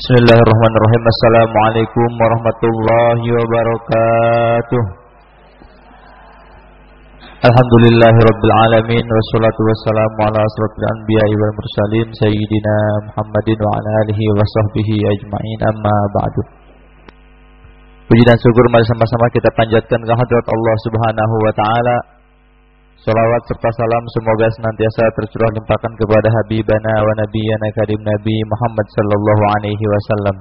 Bismillahirrahmanirrahim. Assalamualaikum warahmatullahi wabarakatuh. Alhamdulillahirabbil alamin wassalatu wassalamu ala asrofil anbiya'i wal mursalin sayyidina Muhammadin wa ala alihi wa sahbihi ajma'in, amma ba'du. Puji dan syukur mari sama-sama kita panjatkan ke hadirat Allah Subhanahu wa taala. Salawat serta salam semoga senantiasa tercurah limpahkan kepada habibana wa nabiyyana karim Nabi Muhammad sallallahu alaihi wasallam,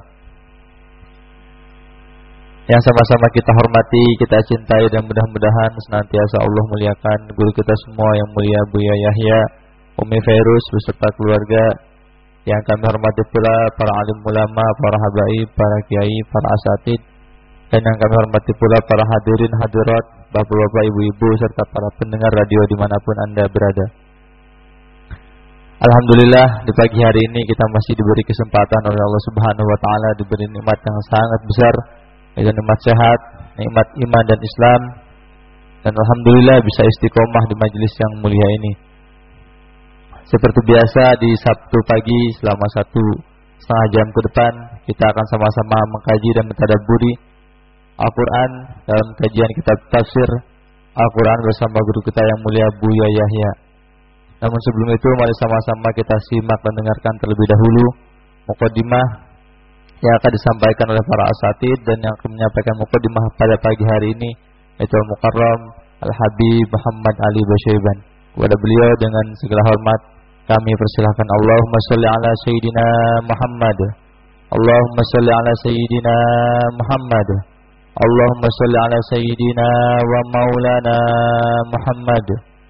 yang sama-sama kita hormati, kita cintai, dan mudah-mudahan senantiasa Allah muliakan guru kita semua yang mulia Buya Yahya, Umi Fairuz beserta keluarga, yang kami hormati pula para alim ulama, para habaib, para kiai, para asatid, dan yang kami hormati pula para hadirin hadirat, bapak-bapak, ibu-ibu, serta para pendengar radio dimanapun Anda berada. Alhamdulillah, di pagi hari ini kita masih diberi kesempatan oleh Allah Subhanahu wa taala, diberi nikmat yang sangat besar, yaitu nikmat sehat, nikmat iman dan Islam, dan alhamdulillah bisa istiqomah di majelis yang mulia ini. Seperti biasa di Sabtu pagi selama 1,5 jam ke depan kita akan sama-sama mengkaji dan mentadabburi Al-Quran dalam kajian kitab tafsir Al-Quran bersama guru kita yang mulia Buya Yahya. Namun sebelum itu mari sama-sama kita simak dan dengarkan terlebih dahulu muqaddimah yang akan disampaikan oleh para asatid dan yang akan menyampaikan muqaddimah pada pagi hari ini, yaitu Al-Mukarram Al-Habib Muhammad Ali Basyaiban. Kepada beliau dengan segala hormat kami persilahkan. Allahumma sholli ala Sayyidina Muhammad, Allahumma sholli ala Sayyidina Muhammad, Allahumma sholli ala Sayyidina wa maulana Muhammad.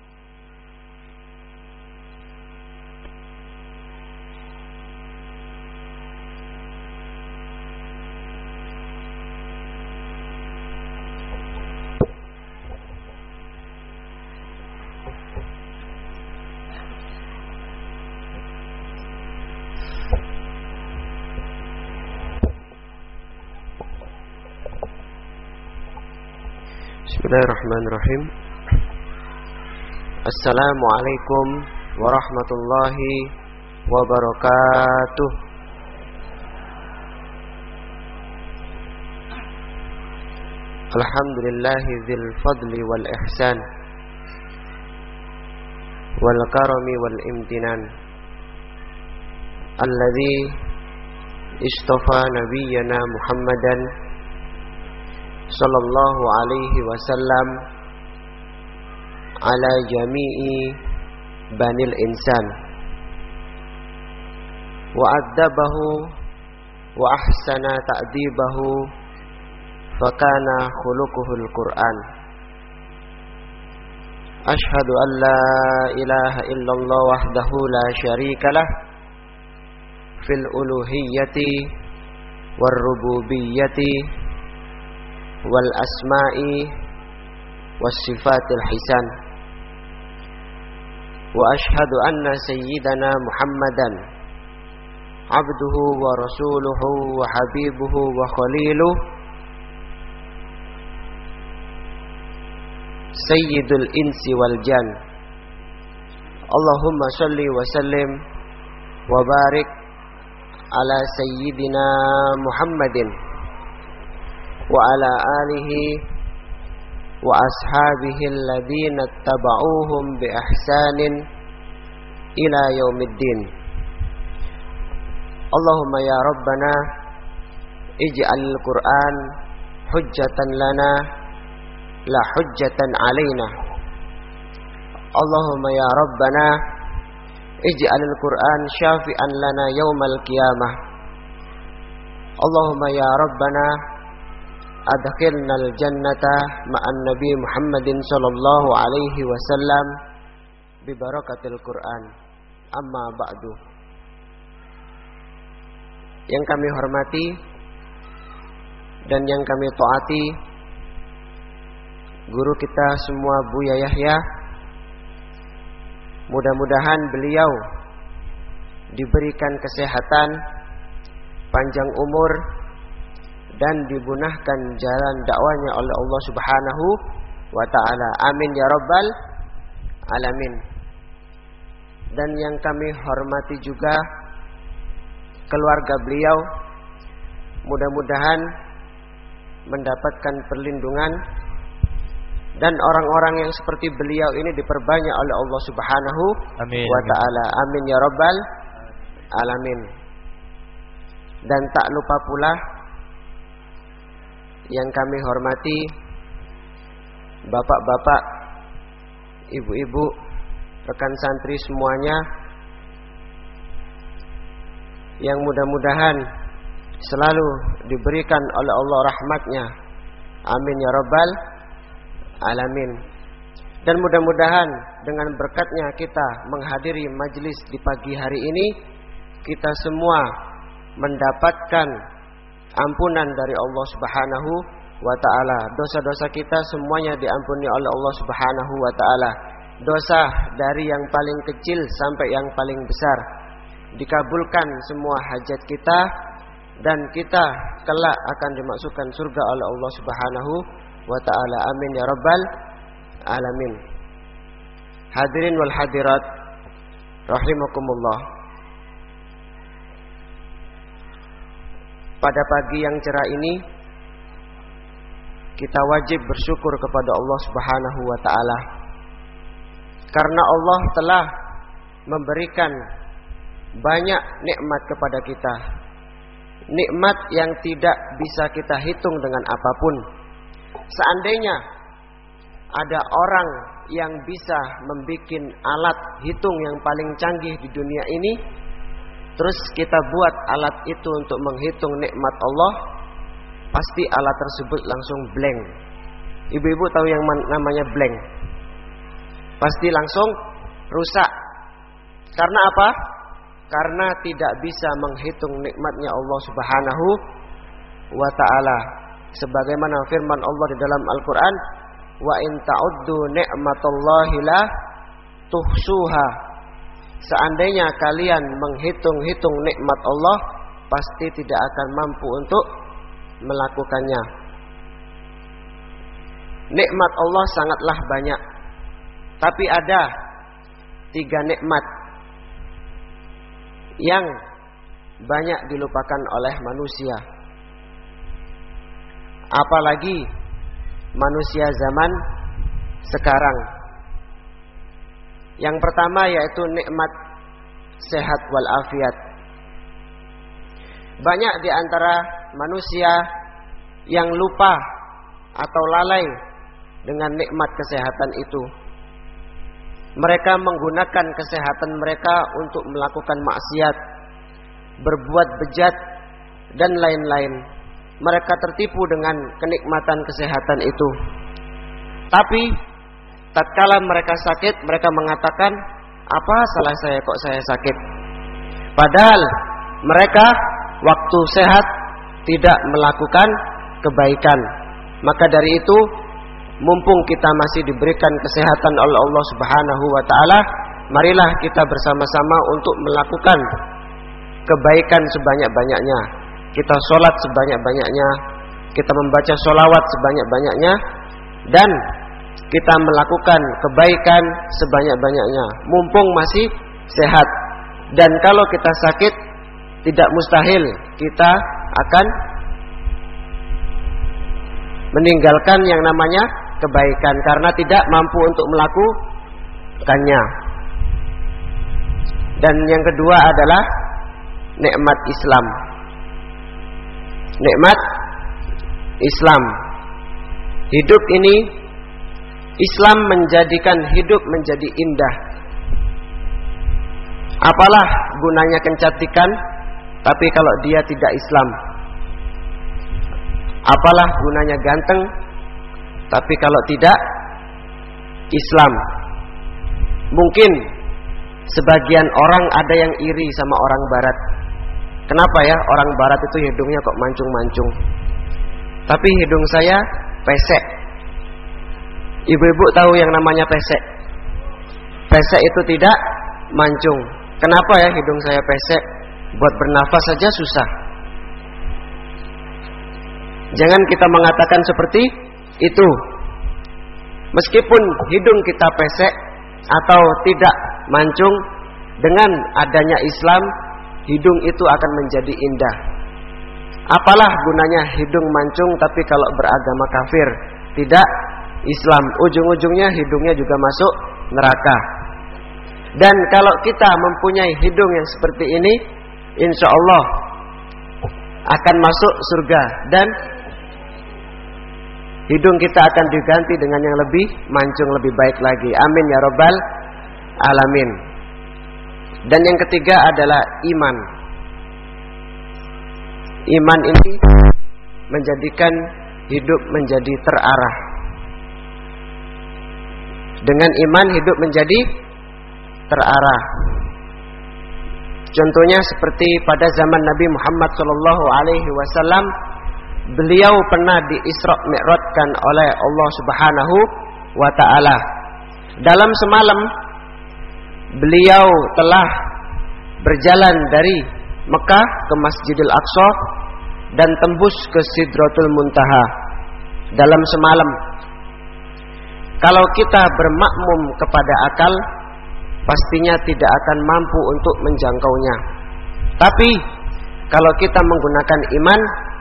Bismillahirrahmanirrahim. Assalamualaikum warahmatullahi wabarakatuh. Alhamdulillahi dzil fadli wal ihsan wal karami wal imtinan alladzi istafa nabiyyana Muhammadan sallallahu alaihi wasallam ala jami'i banil insan wa addabahu wa ahsana ta'dibahu fakana khuluquhul Qur'an. Ashhadu an la ilaha illallah wahdahu la syarikalah fil uluhiyyati war rububiyyati wal asma'i was sifatil hisan, wa ashhadu anna sayyidana Muhammadan abduhu wa rasuluhu wa habibuhu wa khaliluhu sayyidul insi wal jan. Allahumma sholli wa sallim wa barik ala sayyidina Muhammadin wa ala alihi wa ashabihi alladhina ittaba'uhum bi ihsanin ila yaumiddin. Allahumma ya rabbana ij'alil Qur'an hujjatan lana la hujjatan alaina. Allahumma ya rabbana ij'alil Qur'an syafi'an lana yaumal qiyamah. Allahumma ya rabbana adkhilnal jannata ma'an nabi Muhammadin sallallahu alaihi wasallam bi barakatil Qur'an. Amma ba'du. Yang kami hormati dan yang kami taati guru kita semua Buya Yahya, mudah-mudahan beliau diberikan kesehatan, panjang umur, dan dibunahkan jalan dakwanya oleh Allah Subhanahu wa ta'ala. Amin ya rabbal alamin. Dan yang kami hormati juga keluarga beliau, mudah-mudahan mendapatkan perlindungan, dan orang-orang yang seperti beliau ini diperbanyak oleh Allah Subhanahu wa ta'ala. Amin ya rabbal alamin. Dan tak lupa pula yang kami hormati bapak-bapak, ibu-ibu, rekan santri semuanya, yang mudah-mudahan selalu diberikan oleh Allah rahmatnya. Amin ya rabbal alamin. Dan mudah-mudahan dengan berkatnya kita menghadiri majlis di pagi hari ini, kita semua mendapatkan ampunan dari Allah Subhanahu wa ta'ala. Dosa-dosa kita semuanya diampuni oleh Allah Subhanahu wa ta'ala. Dosa dari yang paling kecil sampai yang paling besar. Dikabulkan semua hajat kita, dan kita kelak akan dimasukkan surga oleh Allah Subhanahu wa ta'ala. Amin ya rabbal alamin. Hadirin wal hadirat rahimakumullah. Pada pagi yang cerah ini kita wajib bersyukur kepada Allah Subhanahu wa ta'ala, karena Allah telah memberikan banyak nikmat kepada kita. Nikmat yang tidak bisa kita hitung dengan apapun. Seandainya ada orang yang bisa membuat alat hitung yang paling canggih di dunia ini, terus kita buat alat itu untuk menghitung nikmat Allah, pasti alat tersebut langsung blank. Ibu-ibu tahu yang namanya blank? Pasti langsung rusak. Karena apa? Karena tidak bisa menghitung nikmatnya Allah Subhanahu wa ta'ala. Sebagaimana firman Allah di dalam Al-Quran, wa in ta'uddu ni'matallahi la tuhsuha. Seandainya kalian menghitung-hitung nikmat Allah, pasti tidak akan mampu untuk melakukannya. Nikmat Allah sangatlah banyak, tapi ada 3 nikmat yang banyak dilupakan oleh manusia, apalagi manusia zaman sekarang. Yang pertama yaitu nikmat sehat walafiat. Banyak di antara manusia yang lupa atau lalai dengan nikmat kesehatan itu. Mereka menggunakan kesehatan mereka untuk melakukan maksiat, berbuat bejat, dan lain-lain. Mereka tertipu dengan kenikmatan kesehatan itu. Tapi tatkala mereka sakit, mereka mengatakan, apa salah saya kok saya sakit? Padahal mereka waktu sehat tidak melakukan kebaikan. Maka dari itu, mumpung kita masih diberikan kesehatan oleh Allah Subhanahu wa ta'ala, marilah kita bersama-sama untuk melakukan kebaikan sebanyak-banyaknya. Kita sholat sebanyak-banyaknya, kita membaca sholawat sebanyak-banyaknya, dan kita melakukan kebaikan sebanyak-banyaknya, mumpung masih sehat. Dan kalau kita sakit, tidak mustahil kita akan meninggalkan yang namanya kebaikan, karena tidak mampu untuk melakukannya. Dan yang kedua adalah nikmat Islam. Nikmat Islam. Hidup ini, Islam menjadikan hidup menjadi indah. Apalah gunanya kecantikan, tapi kalau dia tidak Islam. Apalah gunanya ganteng, tapi kalau tidak Islam. Mungkin sebagian orang ada yang iri sama orang barat. Kenapa ya orang barat itu hidungnya kok mancung-mancung, tapi hidung saya pesek. Ibu-ibu tahu yang namanya pesek? Pesek itu tidak mancung. Kenapa ya hidung saya pesek? Buat bernafas saja susah. Jangan kita mengatakan seperti itu. Meskipun hidung kita pesek atau tidak mancung, dengan adanya Islam, hidung itu akan menjadi indah. Apalah gunanya hidung mancung tapi kalau beragama kafir, tidak Islam, ujung-ujungnya hidungnya juga masuk neraka. Dan kalau kita mempunyai hidung yang seperti ini, insya Allah akan masuk surga. Dan hidung kita akan diganti dengan yang lebih mancung, lebih baik lagi. Amin ya rabbal alamin. Dan yang ketiga adalah iman. Iman ini menjadikan hidup menjadi terarah. Dengan iman hidup menjadi terarah. Contohnya seperti pada zaman Nabi Muhammad SAW, beliau pernah di-Isra Mi'rajkan oleh Allah Subhanahu wa taala. Dalam semalam beliau telah berjalan dari Mekah ke Masjidil Aqsa dan tembus ke Sidratul Muntaha dalam semalam. Kalau kita bermakmum kepada akal, pastinya tidak akan mampu untuk menjangkaunya. Tapi kalau kita menggunakan iman,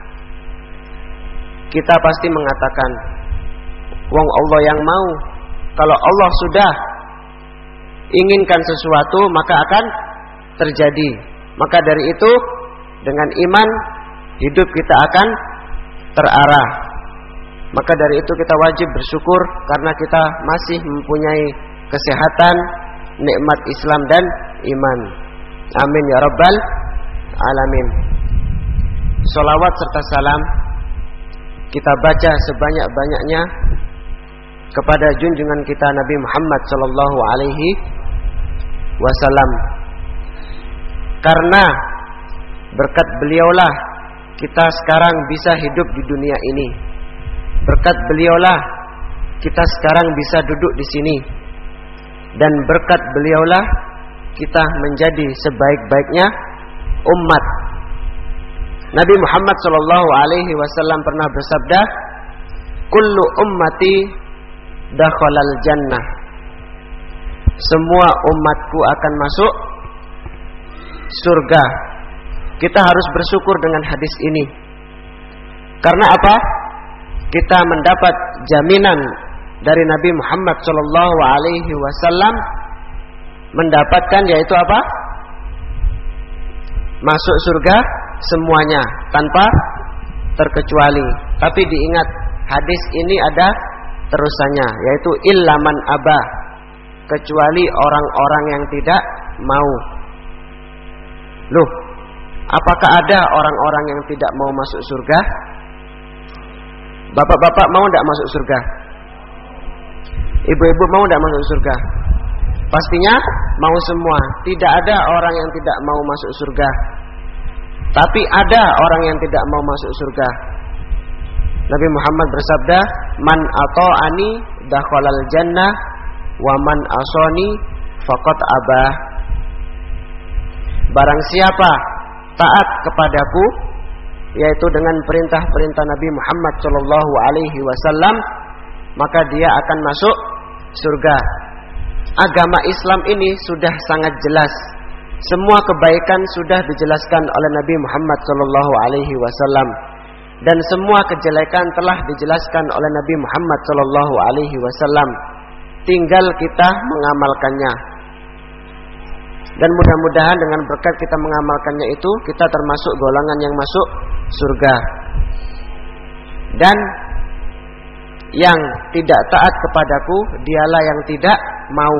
kita pasti mengatakan, wong Allah yang mau. Kalau Allah sudah inginkan sesuatu, maka akan terjadi. Maka dari itu, dengan iman hidup kita akan terarah. Maka dari itu kita wajib bersyukur karena kita masih mempunyai kesehatan, nikmat Islam dan iman. Amin ya rabbal alamin. Sholawat serta salam kita baca sebanyak-banyaknya kepada junjungan kita Nabi Muhammad sallallahu alaihi wasallam. Karena berkat beliaulah kita sekarang bisa hidup di dunia ini. Berkat beliaulah kita sekarang bisa duduk di sini. Dan berkat beliaulah kita menjadi sebaik-baiknya umat. Nabi Muhammad sallallahu alaihi wasallam pernah bersabda, "Kullu ummati dakhalal jannah." Semua umatku akan masuk surga. Kita harus bersyukur dengan hadis ini. Karena apa? Kita mendapat jaminan dari Nabi Muhammad sallallahu alaihi wasallam mendapatkan yaitu apa? Masuk surga semuanya tanpa terkecuali. Tapi diingat, hadis ini ada terusannya, yaitu illaman aba, kecuali orang-orang yang tidak mau. Loh, apakah ada orang-orang yang tidak mau masuk surga? Bapak-bapak mau tidak masuk surga? Ibu-ibu mau tidak masuk surga? Pastinya mau semua. Tidak ada orang yang tidak mau masuk surga. Tapi ada orang yang tidak mau masuk surga. Nabi Muhammad bersabda, "Man ata'ani dakhalal jannah wa man asani faqad abah." Barang siapa taat kepadaku, yaitu dengan perintah-perintah Nabi Muhammad sallallahu alaihi wasallam, maka dia akan masuk surga. Agama Islam ini sudah sangat jelas. Semua kebaikan sudah dijelaskan oleh Nabi Muhammad sallallahu alaihi wasallam dan semua kejelekan telah dijelaskan oleh Nabi Muhammad sallallahu alaihi wasallam. Tinggal kita mengamalkannya. Dan mudah-mudahan dengan berkat kita mengamalkannya itu, kita termasuk golongan yang masuk surga. Dan yang tidak taat kepadaku, dialah yang tidak mau.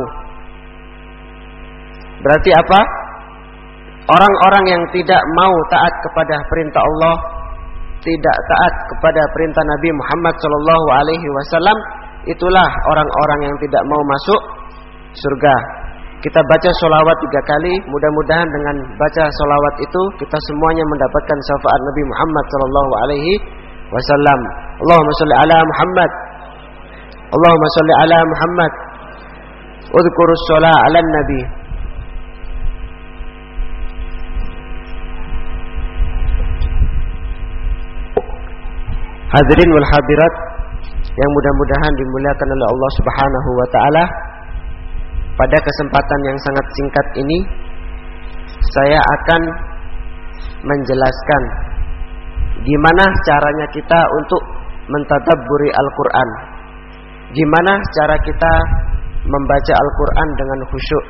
Berarti apa? Orang-orang yang tidak mau taat kepada perintah Allah, tidak taat kepada perintah Nabi Muhammad sallallahu alaihi wasallam, itulah orang-orang yang tidak mau masuk surga. Kita baca sholawat 3 kali. Mudah-mudahan dengan baca sholawat itu kita semuanya mendapatkan syafaat Nabi Muhammad sallallahu alaihi wasallam. Allahumma shalli ala Muhammad. Allahumma shalli ala Muhammad. Udhkurus shalah ala nabi. Hadirin wal hadirat yang mudah-mudahan dimuliakan oleh Allah Subhanahu wa taala. Pada kesempatan yang sangat singkat ini, saya akan menjelaskan Gimana caranya kita untuk mentadabburi Al-Quran? Gimana cara kita membaca Al-Quran dengan khusyuk?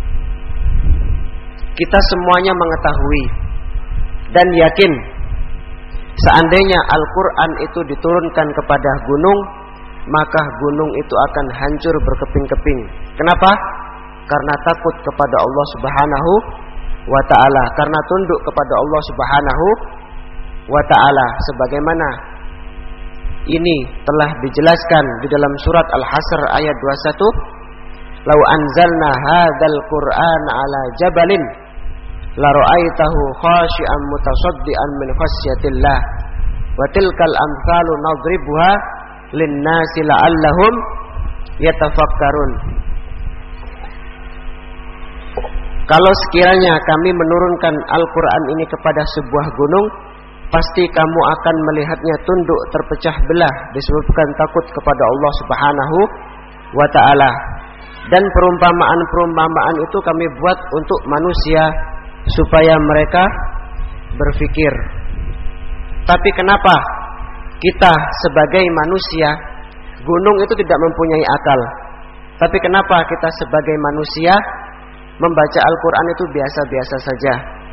Kita semuanya mengetahui dan yakin seandainya Al-Quran itu diturunkan kepada gunung, maka gunung itu akan hancur berkeping-keping. Kenapa? Karena takut kepada Allah Subhanahu wa ta'ala, karena tunduk kepada Allah Subhanahu wa ta'ala, sebagaimana ini telah dijelaskan di dalam surat Al-Hasr ayat 21. Lau anzalna hadzal Qur'an ala jabalin la ra'aitahu khashi'an mutasaddian min khasyatillah wa tilkal amsalu nadribuha lin-nasi la'allahum yatafakkarun. Kalau sekiranya kami menurunkan Al-Quran ini kepada sebuah gunung, pasti kamu akan melihatnya tunduk terpecah belah disebabkan takut kepada Allah Subhanahu wa ta'ala. Dan perumpamaan-perumpamaan itu kami buat untuk manusia supaya mereka berpikir. Tapi kenapa kita sebagai manusia, gunung itu tidak mempunyai akal, tapi kenapa kita sebagai manusia membaca Al-Quran itu biasa-biasa saja?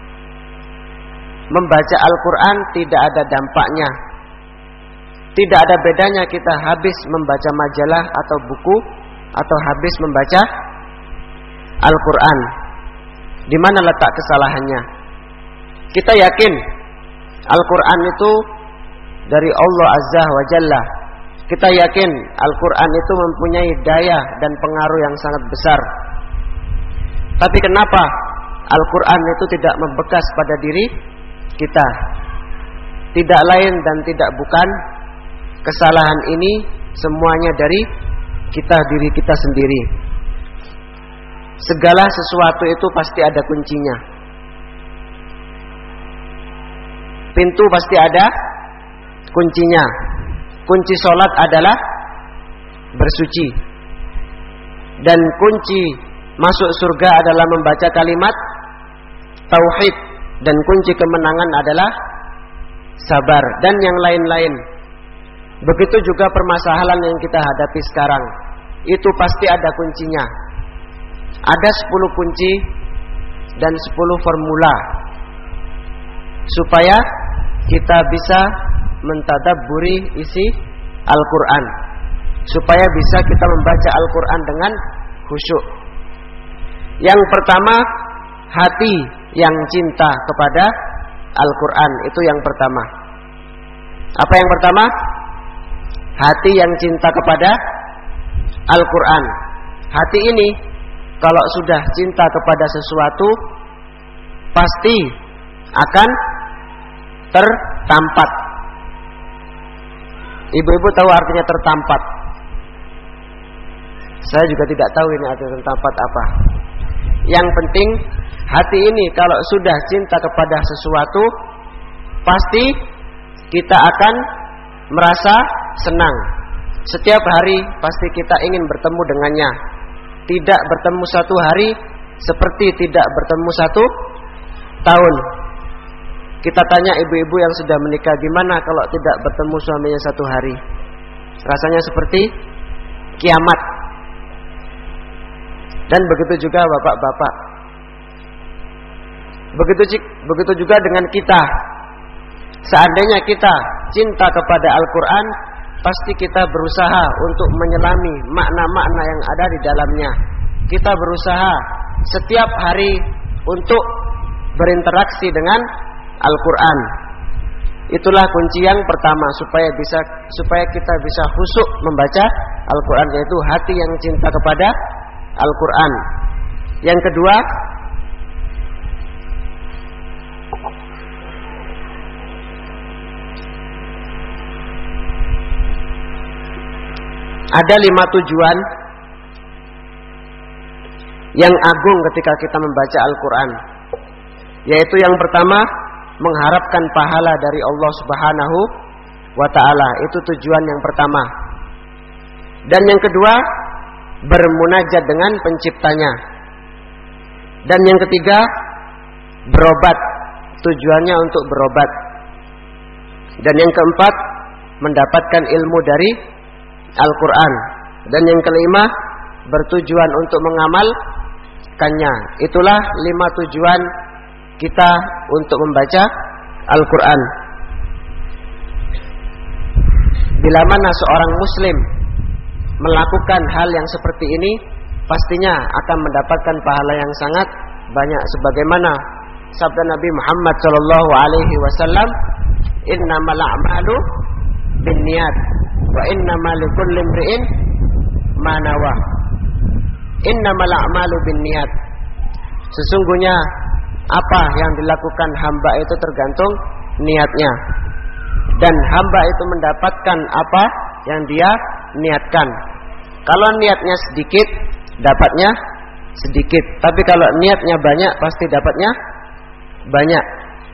Membaca Al-Quran tidak ada dampaknya. Tidak ada bedanya kita habis membaca majalah atau buku atau habis membaca Al-Quran. Di mana letak kesalahannya? Kita yakin Al-Quran itu dari Allah Azza wa Jalla. Kita yakin Al-Quran itu mempunyai daya dan pengaruh yang sangat besar. Tapi kenapa Al-Quran itu tidak membekas pada diri kita? Tidak lain dan tidak bukan, kesalahan ini semuanya dari kita, diri kita sendiri. Segala sesuatu itu pasti ada kuncinya. Pintu pasti ada kuncinya. Kunci sholat adalah bersuci. Dan kunci masuk surga adalah membaca kalimat tauhid. Dan kunci kemenangan adalah sabar. Dan yang lain-lain. Begitu juga permasalahan yang kita hadapi sekarang. Itu pasti ada kuncinya. Ada 10 kunci dan 10 formula supaya kita bisa mentadabburi isi Al-Quran, supaya bisa kita membaca Al-Quran dengan khusyuk. Yang pertama, hati yang cinta kepada Al-Quran. Itu yang pertama. Apa yang pertama? Hati yang cinta kepada Al-Quran. Hati ini kalau sudah cinta kepada sesuatu, pasti akan tertampat. Ibu-ibu tahu artinya tertampat? Saya juga tidak tahu ini artinya tertampat apa. Yang penting hati ini kalau sudah cinta kepada sesuatu, pasti kita akan merasa senang. Setiap hari pasti kita ingin bertemu dengannya. Tidak bertemu satu hari seperti tidak bertemu satu tahun. Kita tanya ibu-ibu yang sudah menikah, gimana kalau tidak bertemu suaminya satu hari? Rasanya seperti kiamat. Dan begitu juga bapak-bapak. Begitu juga dengan kita. Seandainya kita cinta kepada Al-Quran, pasti kita berusaha untuk menyelami makna-makna yang ada di dalamnya. Kita berusaha setiap hari untuk berinteraksi dengan Al-Quran. Itulah kunci yang pertama supaya kita bisa khusyuk membaca Al-Quran, yaitu hati yang cinta kepada Al-Quran. Yang kedua, ada 5 tujuan yang agung ketika kita membaca Al-Quran. Yaitu yang pertama, mengharapkan pahala dari Allah Subhanahu wa ta'ala. Itu tujuan yang pertama. Dan yang kedua, bermunajat dengan penciptanya. Dan yang ketiga, berobat. Tujuannya untuk berobat. Dan yang keempat, mendapatkan ilmu dari Al-Quran. Dan yang kelima, bertujuan untuk mengamalkannya. Itulah 5 tujuan kita untuk membaca Al-Quran. Bila mana seorang muslim melakukan hal yang seperti ini, pastinya akan mendapatkan pahala yang sangat banyak, sebagaimana sabda Nabi Muhammad SAW, innamal a'malu binniyat wa innamal likulli imri'in ma nawa. Innamal a'malu binniyat, sesungguhnya apa yang dilakukan hamba itu tergantung niatnya, dan hamba itu mendapatkan apa yang dia niatkan. Kalau niatnya sedikit, dapatnya sedikit. Tapi kalau niatnya banyak, pasti dapatnya banyak.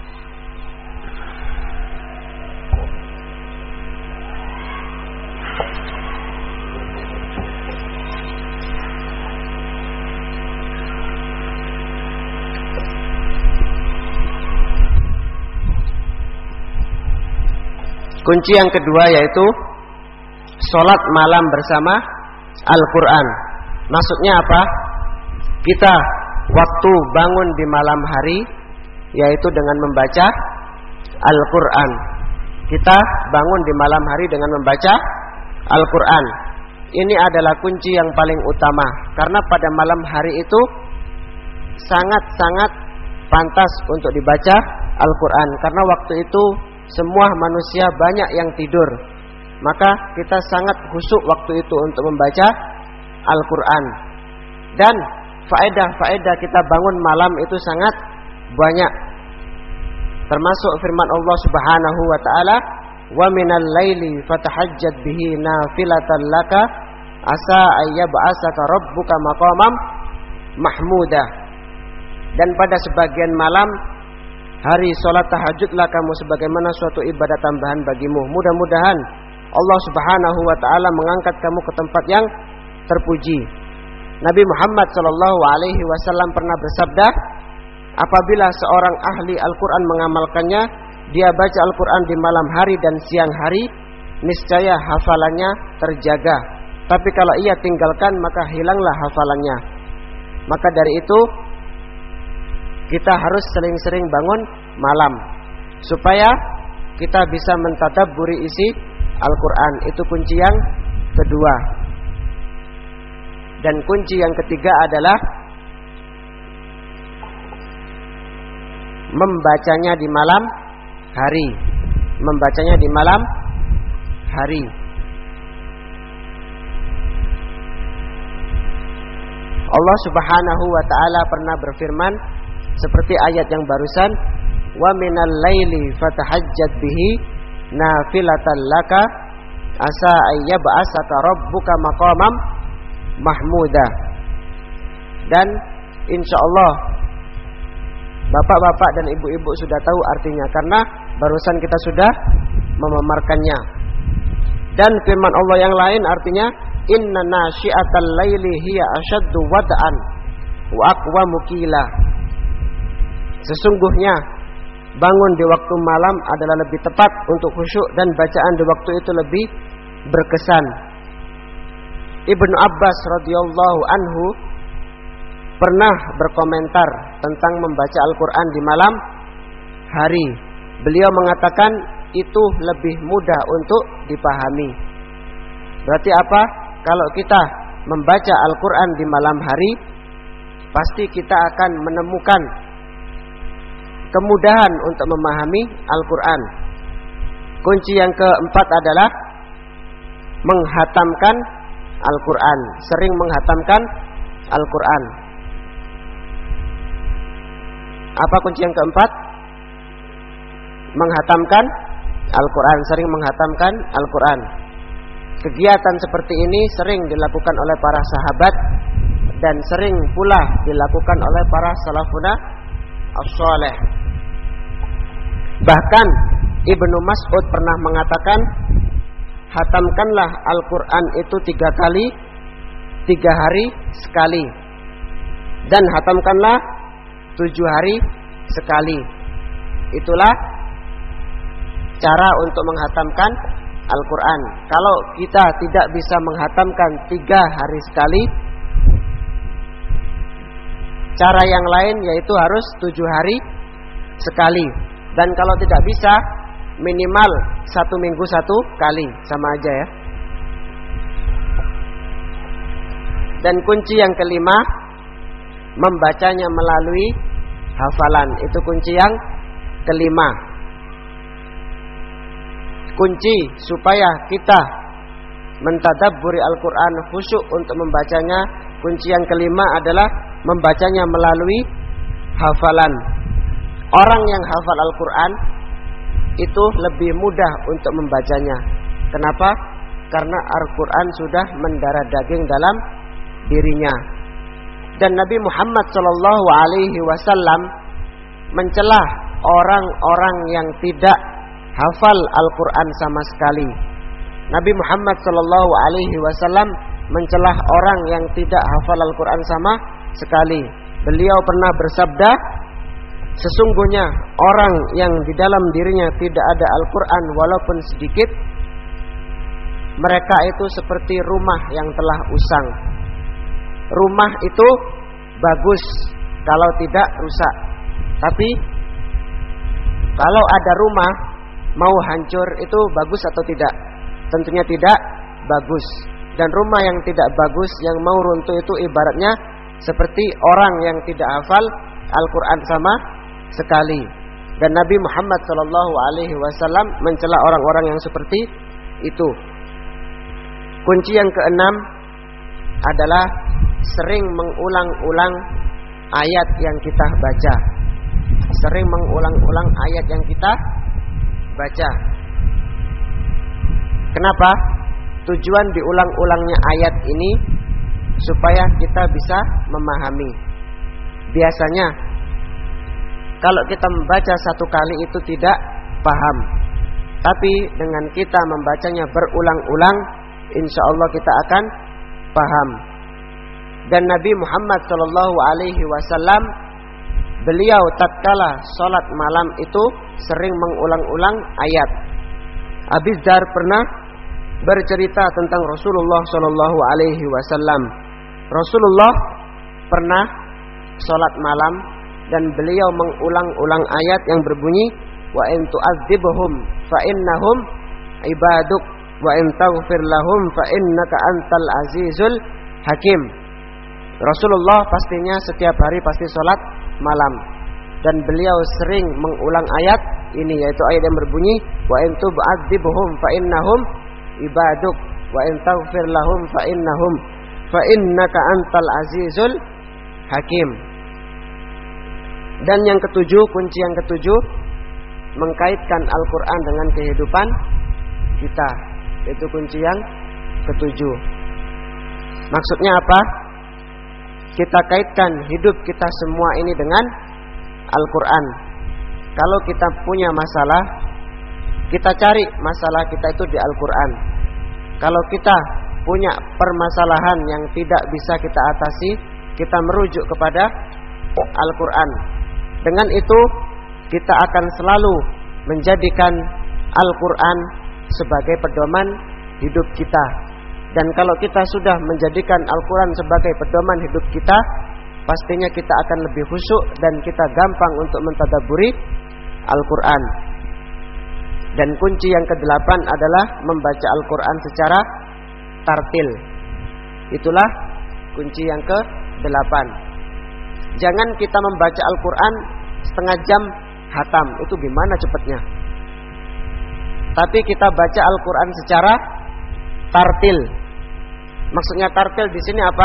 Kunci yang kedua yaitu sholat malam bersama Al-Quran. Maksudnya apa? Kita waktu bangun di malam hari, yaitu dengan membaca Al-Quran. Kita bangun di malam hari dengan membaca Al-Quran. Ini adalah kunci yang paling utama, karena pada malam hari itu sangat-sangat pantas untuk dibaca Al-Quran. Karena waktu itu semua manusia banyak yang tidur, maka kita sangat khusyuk waktu itu untuk membaca Al-Quran. Dan faedah-faedah kita bangun malam itu sangat banyak, termasuk firman Allah Subhanahu wa taala, wa minal laili fatahajjat bihi nafilatan laka asa ayyab'asaka rabbuka maqamam mahmuda. Dan pada sebagian malam hari salat tahajudlah kamu sebagaimana suatu ibadah tambahan bagimu. Mudah-mudahan Allah Subhanahu wa taala mengangkat kamu ke tempat yang terpuji. Nabi Muhammad sallallahu alaihi wasallam pernah bersabda, apabila seorang ahli Al-Quran mengamalkannya, dia baca Al-Quran di malam hari dan siang hari, niscaya hafalannya terjaga. Tapi kalau ia tinggalkan, maka hilanglah hafalannya. Maka dari itu kita harus sering-sering bangun malam, supaya kita bisa mentadabburi isi Al-Quran. Itu kunci yang kedua. Dan kunci yang ketiga adalah membacanya di malam hari. Membacanya di malam hari. Allah Subhanahu wa taala pernah berfirman seperti ayat yang barusan, wa minal laili fatahajjat bihi nafilatan laka asa ayyab'asaka rabbuka maqamam mahmuda. Dan insyaallah bapak-bapak dan ibu-ibu sudah tahu artinya, karena barusan kita sudah memamarkannya. Dan firman Allah yang lain artinya, inna nasyi'atal laili hiya asyaddu wad'an wa aqwamu qila. Sesungguhnya bangun di waktu malam adalah lebih tepat untuk khusyuk, dan bacaan di waktu itu lebih berkesan. Ibnu Abbas radhiyallahu anhu pernah berkomentar tentang membaca Al-Quran di malam hari. Beliau mengatakan itu lebih mudah untuk dipahami. Berarti apa? Kalau kita membaca Al-Quran di malam hari, pasti kita akan menemukan kemudahan untuk memahami Al-Quran. Kunci yang keempat adalah menghatamkan Al-Quran. Sering menghatamkan Al-Quran. Apa kunci yang keempat? Menghatamkan Al-Quran. Sering menghatamkan Al-Quran. Kegiatan seperti ini sering dilakukan oleh para sahabat, dan sering pula dilakukan oleh para salafuna as-saleh. Bahkan Ibnu Mas'ud pernah mengatakan, hatamkanlah Al-Quran itu 3 kali, 3 hari sekali, dan hatamkanlah 7 hari sekali. Itulah cara untuk menghatamkan Al-Quran. Kalau kita tidak bisa menghatamkan 3 hari sekali, cara yang lain yaitu harus 7 hari sekali. Dan kalau tidak bisa, minimal 1 minggu 1 kali, sama aja ya. Dan kunci yang kelima, membacanya melalui hafalan. Itu kunci yang kelima. Kunci supaya kita mentadabburi Al-Quran khusyuk untuk membacanya, kunci yang kelima adalah membacanya melalui hafalan. Orang yang hafal Al-Quran itu lebih mudah untuk membacanya. Kenapa? Karena Al-Quran sudah mendarah daging dalam dirinya. Dan Nabi Muhammad SAW mencelah orang-orang yang tidak hafal Al-Quran sama sekali. Nabi Muhammad SAW mencelah orang yang tidak hafal Al-Quran sama sekali. Beliau pernah bersabda, sesungguhnya orang yang di dalam dirinya tidak ada Al-Quran walaupun sedikit, mereka itu seperti rumah yang telah usang. Rumah itu bagus kalau tidak rusak. Tapi kalau ada rumah mau hancur, itu bagus atau tidak? Tentunya tidak bagus. Dan rumah yang tidak bagus, yang mau runtuh, itu ibaratnya seperti orang yang tidak hafal Al-Quran sama sekali. Dan Nabi Muhammad SAW mencela orang-orang yang seperti itu. Kunci yang keenam adalah sering mengulang-ulang ayat yang kita baca. Sering mengulang-ulang ayat yang kita baca. Kenapa? Tujuan diulang-ulangnya ayat ini supaya kita bisa memahami. Biasanya kalau kita membaca 1 kali itu tidak paham. Tapi dengan kita membacanya berulang-ulang, insya Allah kita akan paham. Dan Nabi Muhammad SAW, beliau tatkala sholat malam itu sering mengulang-ulang ayat. Abi Dzar pernah bercerita tentang Rasulullah SAW. Rasulullah pernah sholat malam dan beliau mengulang-ulang ayat yang berbunyi, wa in tu'adzibhum fa innahum ibaduk wa in taghfir lahum fa innaka antal azizul hakim. Rasulullah pastinya setiap hari pasti sholat malam, dan beliau sering mengulang ayat ini, yaitu ayat yang berbunyi, wa in tu'adzibhum fa innahum ibaduk wa in taghfir lahum fa innaka antal azizul hakim. Dan yang ketujuh, kunci yang ketujuh, mengkaitkan Al-Quran dengan kehidupan kita. Itu kunci yang ketujuh. Maksudnya apa? Kita kaitkan hidup kita semua ini dengan Al-Quran. Kalau kita punya masalah, kita cari masalah kita itu di Al-Quran. Kalau kita punya permasalahan yang tidak bisa kita atasi, kita merujuk kepada Al-Quran. Dengan itu kita akan selalu menjadikan Al-Quran sebagai pedoman hidup kita. Dan kalau kita sudah menjadikan Al-Quran sebagai pedoman hidup kita, pastinya kita akan lebih khusyuk dan kita gampang untuk mentadabburi Al-Quran. Dan kunci yang ke-8 adalah membaca Al-Quran secara tartil. Itulah kunci yang ke-8. Jangan kita membaca Al-Quran setengah jam hatam, itu gimana cepatnya. Tapi kita baca Al-Quran secara tartil. Maksudnya tartil di sini apa?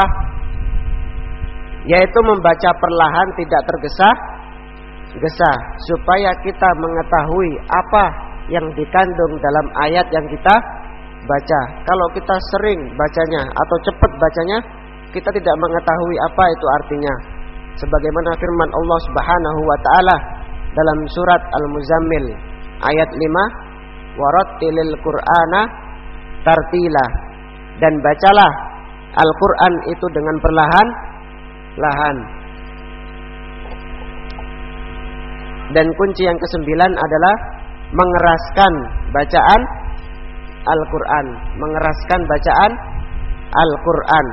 Yaitu membaca perlahan, tidak tergesa-gesa, supaya kita mengetahui apa yang dikandung dalam ayat yang kita baca. Kalau kita sering bacanya atau cepat bacanya, kita tidak mengetahui apa itu artinya. Sebagaimana firman Allah Subhanahu wa taala dalam surat Al-Muzammil ayat 5, warattilil Qur'ana tartila, dan bacalah Al-Quran itu dengan perlahan-lahan. Dan kunci yang ke-9 adalah mengeraskan bacaan Al-Quran, mengeraskan bacaan Al-Quran.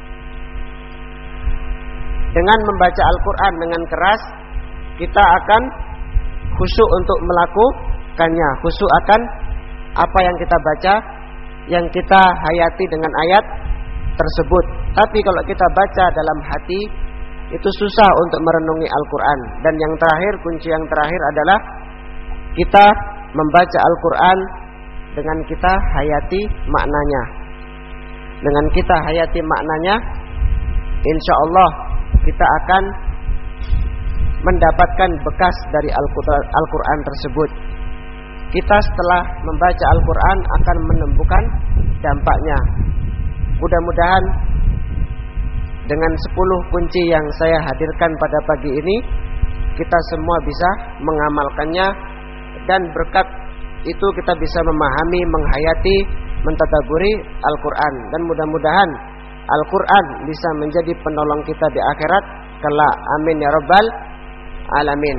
Dengan membaca Al-Quran dengan keras, kita akan khusyuk untuk melakukannya, khusyuk akan apa yang kita baca, yang kita hayati dengan ayat tersebut. Tapi kalau kita baca dalam hati, itu susah untuk merenungi Al-Quran. Dan yang terakhir, kunci yang terakhir adalah kita membaca Al-Quran dengan kita hayati maknanya. Dengan kita hayati maknanya, insya Allah kita akan mendapatkan bekas dari Al-Quran tersebut. Kita setelah membaca Al-Quran akan menemukan dampaknya. Mudah-mudahan dengan 10 kunci yang saya hadirkan pada pagi ini, kita semua bisa mengamalkannya, dan berkat itu kita bisa memahami, menghayati, mentadaburi Al-Quran. Dan mudah-mudahan Al-Quran bisa menjadi penolong kita di akhirat kelak. Amin ya rabbal alamin.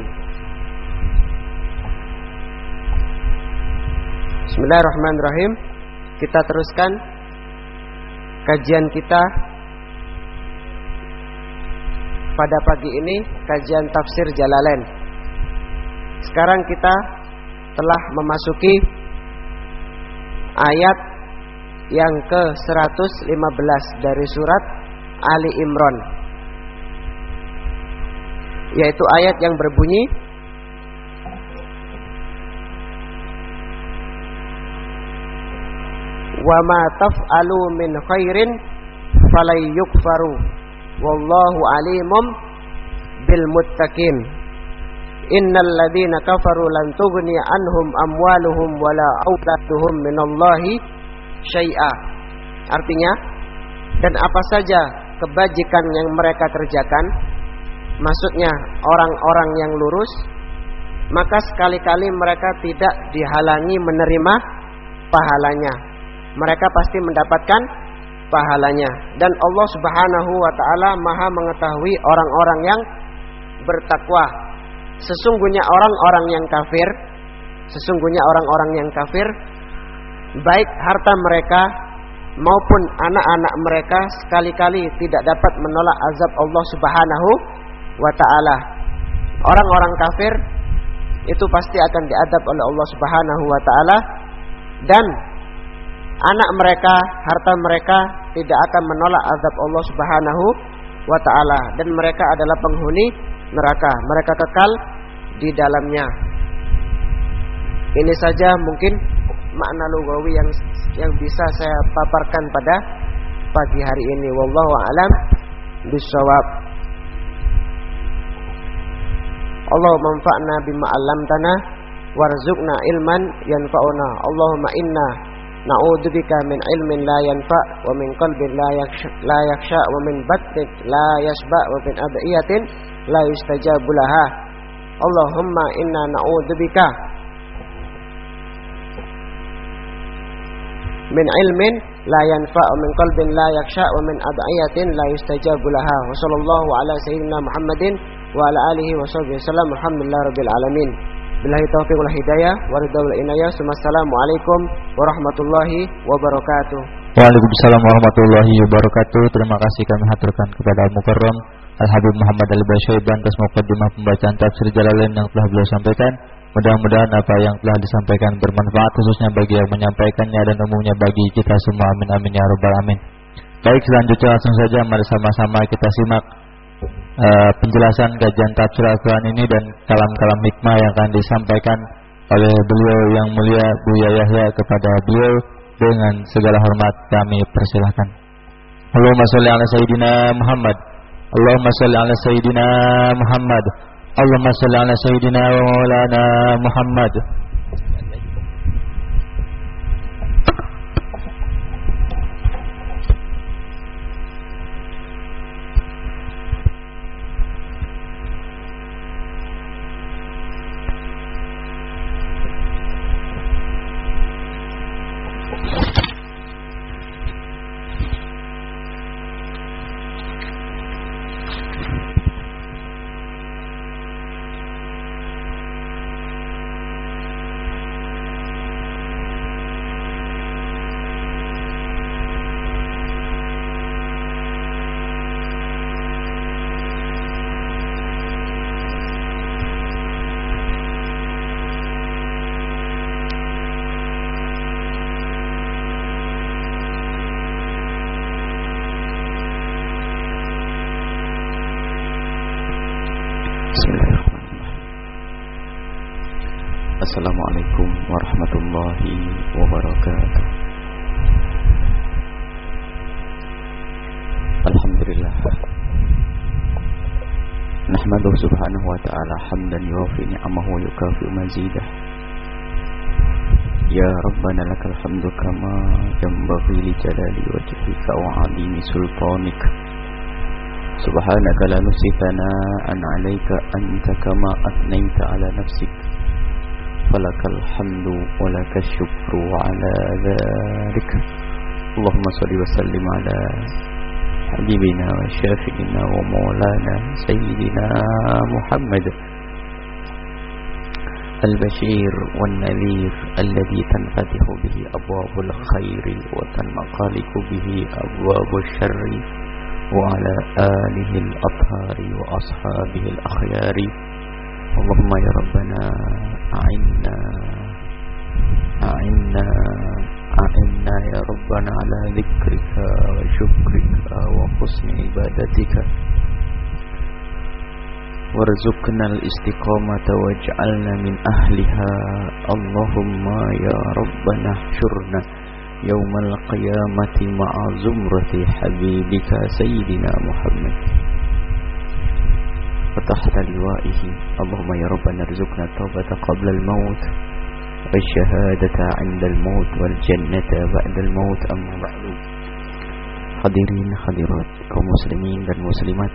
Bismillahirrahmanirrahim. Kita teruskan kajian kita pada pagi ini, kajian tafsir Jalalain. Sekarang kita telah memasuki ayat yang ke-115 dari surat Ali Imran, yaitu ayat yang berbunyi, wa ma taf'alu min khairin falay yukfaru wallahu alimum bil muttaqin innal ladina kafaru lan tughni anhum amwaluhum wala auladuhum minallahi syai'a. Artinya, dan apa saja kebajikan yang mereka kerjakan, maksudnya orang-orang yang lurus, maka sekali-kali mereka tidak dihalangi menerima pahalanya. Mereka pasti mendapatkan pahalanya. Dan Allah Subhanahu wa ta'ala maha mengetahui orang-orang yang bertakwa. Sesungguhnya orang-orang yang kafir, baik harta mereka maupun anak-anak mereka sekali-kali tidak dapat menolak azab Allah Subhanahu wa ta'ala. Orang-orang kafir itu pasti akan diadab oleh Allah Subhanahu wa ta'ala, dan anak mereka, harta mereka tidak akan menolak azab Allah Subhanahu wa ta'ala, dan mereka adalah penghuni neraka. Mereka kekal di dalamnya. Ini saja mungkin makna lugawi yang bisa saya paparkan pada pagi hari ini. Wallahu a'lam bishawab. Allahumma anfa'na bima 'allamtana warzuqna ilman yanfa'una. Allahumma inna na'udzubika min ilmin la yanfa' wa min qalbin la yakhsha wa min batnin la yashba' wa min ad'iyatin la yustajabu laha. Allahumma inna na'udzubika min ilmin la yanfa' wa min qalbin la yakhsha wa min ad'iyatin la yustajabu laha. Wa sallallahu ala sayyidina Muhammadin wa ala alihi wa sahbihi wasallam. Alhamdulillahirabbil alamin. Billahi taufiq wal hidayah wa ridha wal inayah. Assalamualaikum warahmatullahi wabarakatuh. Waalaikumsalam warahmatullahi wabarakatuh. Terima kasih kami haturkan kepada Al-Mukarram Al-Habib Muhammad Al-Basyaiban atas muqaddimah pembacaan tafsir Jalalain yang telah beliau sampaikan. Mudah-mudahan apa yang telah disampaikan bermanfaat, khususnya bagi yang menyampaikannya dan umumnya bagi kita semua. Amin amin ya rabbal alamin. Baik, selanjutnya langsung saja mari sama-sama kita simak penjelasan kajian tafsir Al-Quran ini dan kalam-kalam hikmah yang akan disampaikan oleh beliau yang mulia Buya Yahya. Kepada beliau dengan segala hormat kami persilahkan. Allahumma sholli ala sayyidina Muhammad. Allahumma sholli ala sayyidina Muhammad. Allahumma sholli ala sayyidina wa maulana Muhammad. Assalamualaikum warahmatullahi wabarakatuh. Alhamdulillah. Nahmaduhu subhanahu wa ta'ala hamdan yuwafi ni'amahu wa yukafi mazidah. Ya Rabbana lakal hamdu kama yanbaghi li jalali wajhika wa 'azimi sultanika. Subhanaka la nuhsi thana'an 'alaika anta kama athnayta 'ala nafsik. Falakal hamdu wa lakash syukru 'ala dzalika. Allahumma shalli wa sallim 'ala habibina wa syafi'ina wa maulana sayyidina Muhammad al-bashir wan nadhir alladhi tanfatihu bihi abwabul khairi wa tanqaliku bihi abwabul syarri wa ala alihi al-athhari wa ashabihi al-akhyari. Allahumma ya rabbana a'inna ya rabbana ala dzikrika wa syukrika wa husni ibadatika warzuqna al-istiqamata waj'alna min ahliha. Allahumma ya rabbana hsyurna yaumal qiyamati ma'a zumrati habibika sayyidina Muhammad wa tahta liwa'ihi. Allahumma ya rabbana rzuqna taubata qabla al-maut wasyahadata 'inda al-maut wal jannata ba'da al-maut. Amma ba'du. Hadirin hadirat kaum muslimin dan muslimat,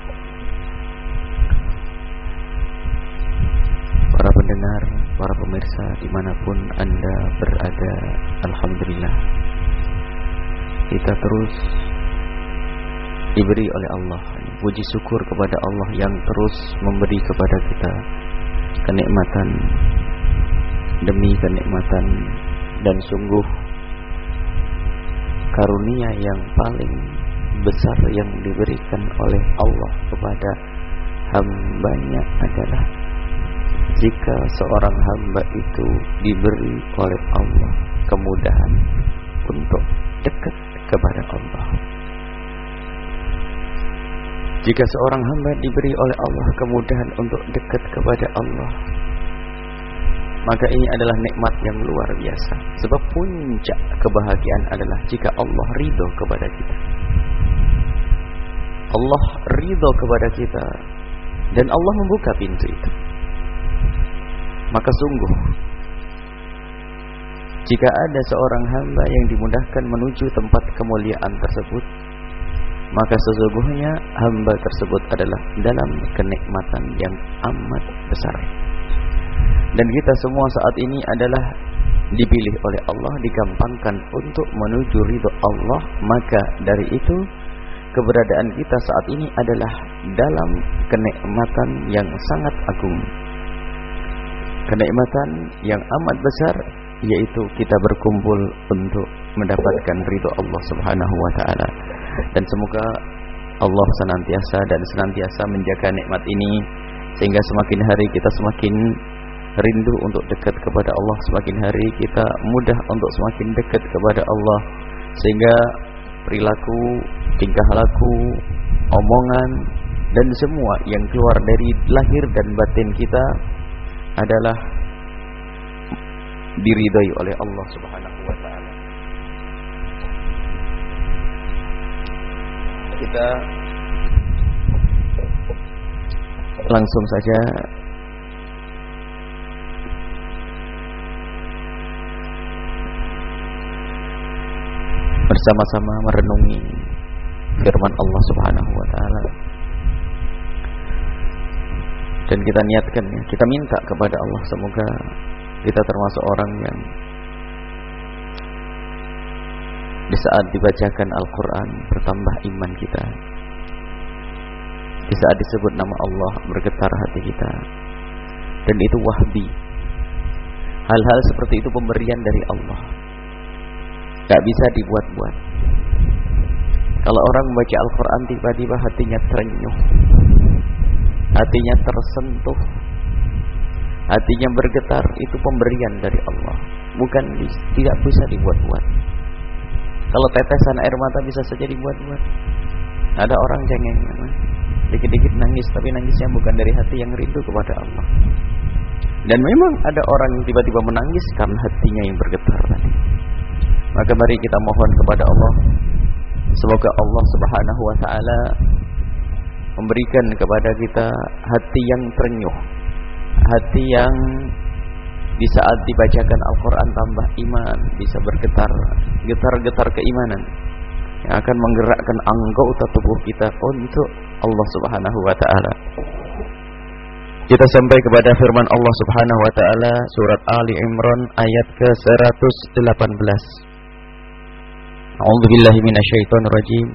para pendengar, para pemirsa dimanapun Anda berada, alhamdulillah kita terus diberi oleh Allah. Puji syukur kepada Allah yang terus memberi kepada kita kenikmatan demi kenikmatan, dan sungguh karunia yang paling besar yang diberikan oleh Allah kepada hambanya adalah jika seorang hamba itu diberi oleh Allah kemudahan untuk dekat kepada Allah. Jika seorang hamba diberi oleh Allah kemudahan untuk dekat kepada Allah, maka ini adalah nikmat yang luar biasa. Sebab puncak kebahagiaan adalah jika Allah ridho kepada kita. Allah ridho kepada kita dan Allah membuka pintu itu. Maka sungguh jika ada seorang hamba yang dimudahkan menuju tempat kemuliaan tersebut, maka sesungguhnya hamba tersebut adalah dalam kenikmatan yang amat besar. Dan kita semua saat ini adalah dipilih oleh Allah, digampangkan untuk menuju ridho Allah. Maka dari itu keberadaan kita saat ini adalah dalam kenikmatan yang sangat agung, kenikmatan yang amat besar, yaitu kita berkumpul untuk mendapatkan ridho Allah Subhanahu wa ta'ala. Dan semoga Allah senantiasa menjaga nikmat ini, sehingga semakin hari kita semakin rindu untuk dekat kepada Allah, semakin hari kita mudah untuk semakin dekat kepada Allah, sehingga perilaku, tingkah laku, omongan, dan semua yang keluar dari lahir dan batin kita adalah diridhai oleh Allah Subhanahu wa ta'ala. Kita langsung saja bersama-sama merenungi firman Allah Subhanahu wa ta'ala. Dan kita niatkan, kita minta kepada Allah semoga kita termasuk orang yang di saat dibacakan Al-Quran bertambah iman kita, di saat disebut nama Allah bergetar hati kita. Dan itu wahbi. Hal-hal seperti itu pemberian dari Allah, gak bisa dibuat-buat. Kalau orang membaca Al-Quran tiba-tiba hatinya terenyuh, hatinya tersentuh, hatinya bergetar, itu pemberian dari Allah, bukan tidak bisa dibuat-buat. Kalau tetesan air mata bisa saja dibuat-buat. Ada orang cengeng, dikit-dikit nangis, tapi nangisnya bukan dari hati yang rindu kepada Allah. Dan memang ada orang yang tiba-tiba menangis karena hatinya yang bergetar tadi. Maka mari kita mohon kepada Allah, semoga Allah Subhanahu wa taala memberikan kepada kita hati yang terenyuh, hati yang di saat dibacakan Al-Quran tambah iman, bisa bergetar, getar-getar keimanan yang akan menggerakkan anggota tubuh kita untuk Allah Subhanahu wa taala. Kita sampai kepada firman Allah Subhanahu wa taala surat Ali Imran ayat ke-118. A'udzu billahi minasyaitonir rajim.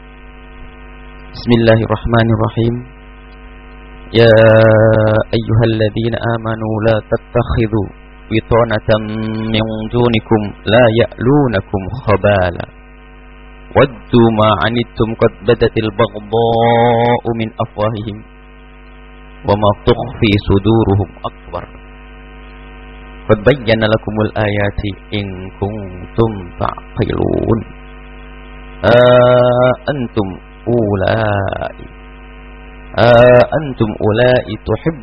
Bismillahirrahmanirrahim. Ya ayyuhalladzina amanu la tattakhidhu bitanatan min dunikum la ya'lunakum khabala. Waddu ma 'anittum qad badatil baghdha'u min afwahihim wa ma tukhfi suduruhum akbar. Qad bayyana lakumul ayati in kuntum ta'qilun. Antum ulai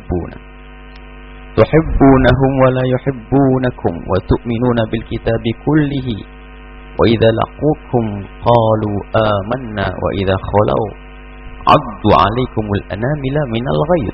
tuhibbunahum wa la yuhibbunakum wa tu'minuna bil kitabi kullihi wa idza laqukum qalu amanna wa idza khalau addu 'alaikumul anamila minal ghaid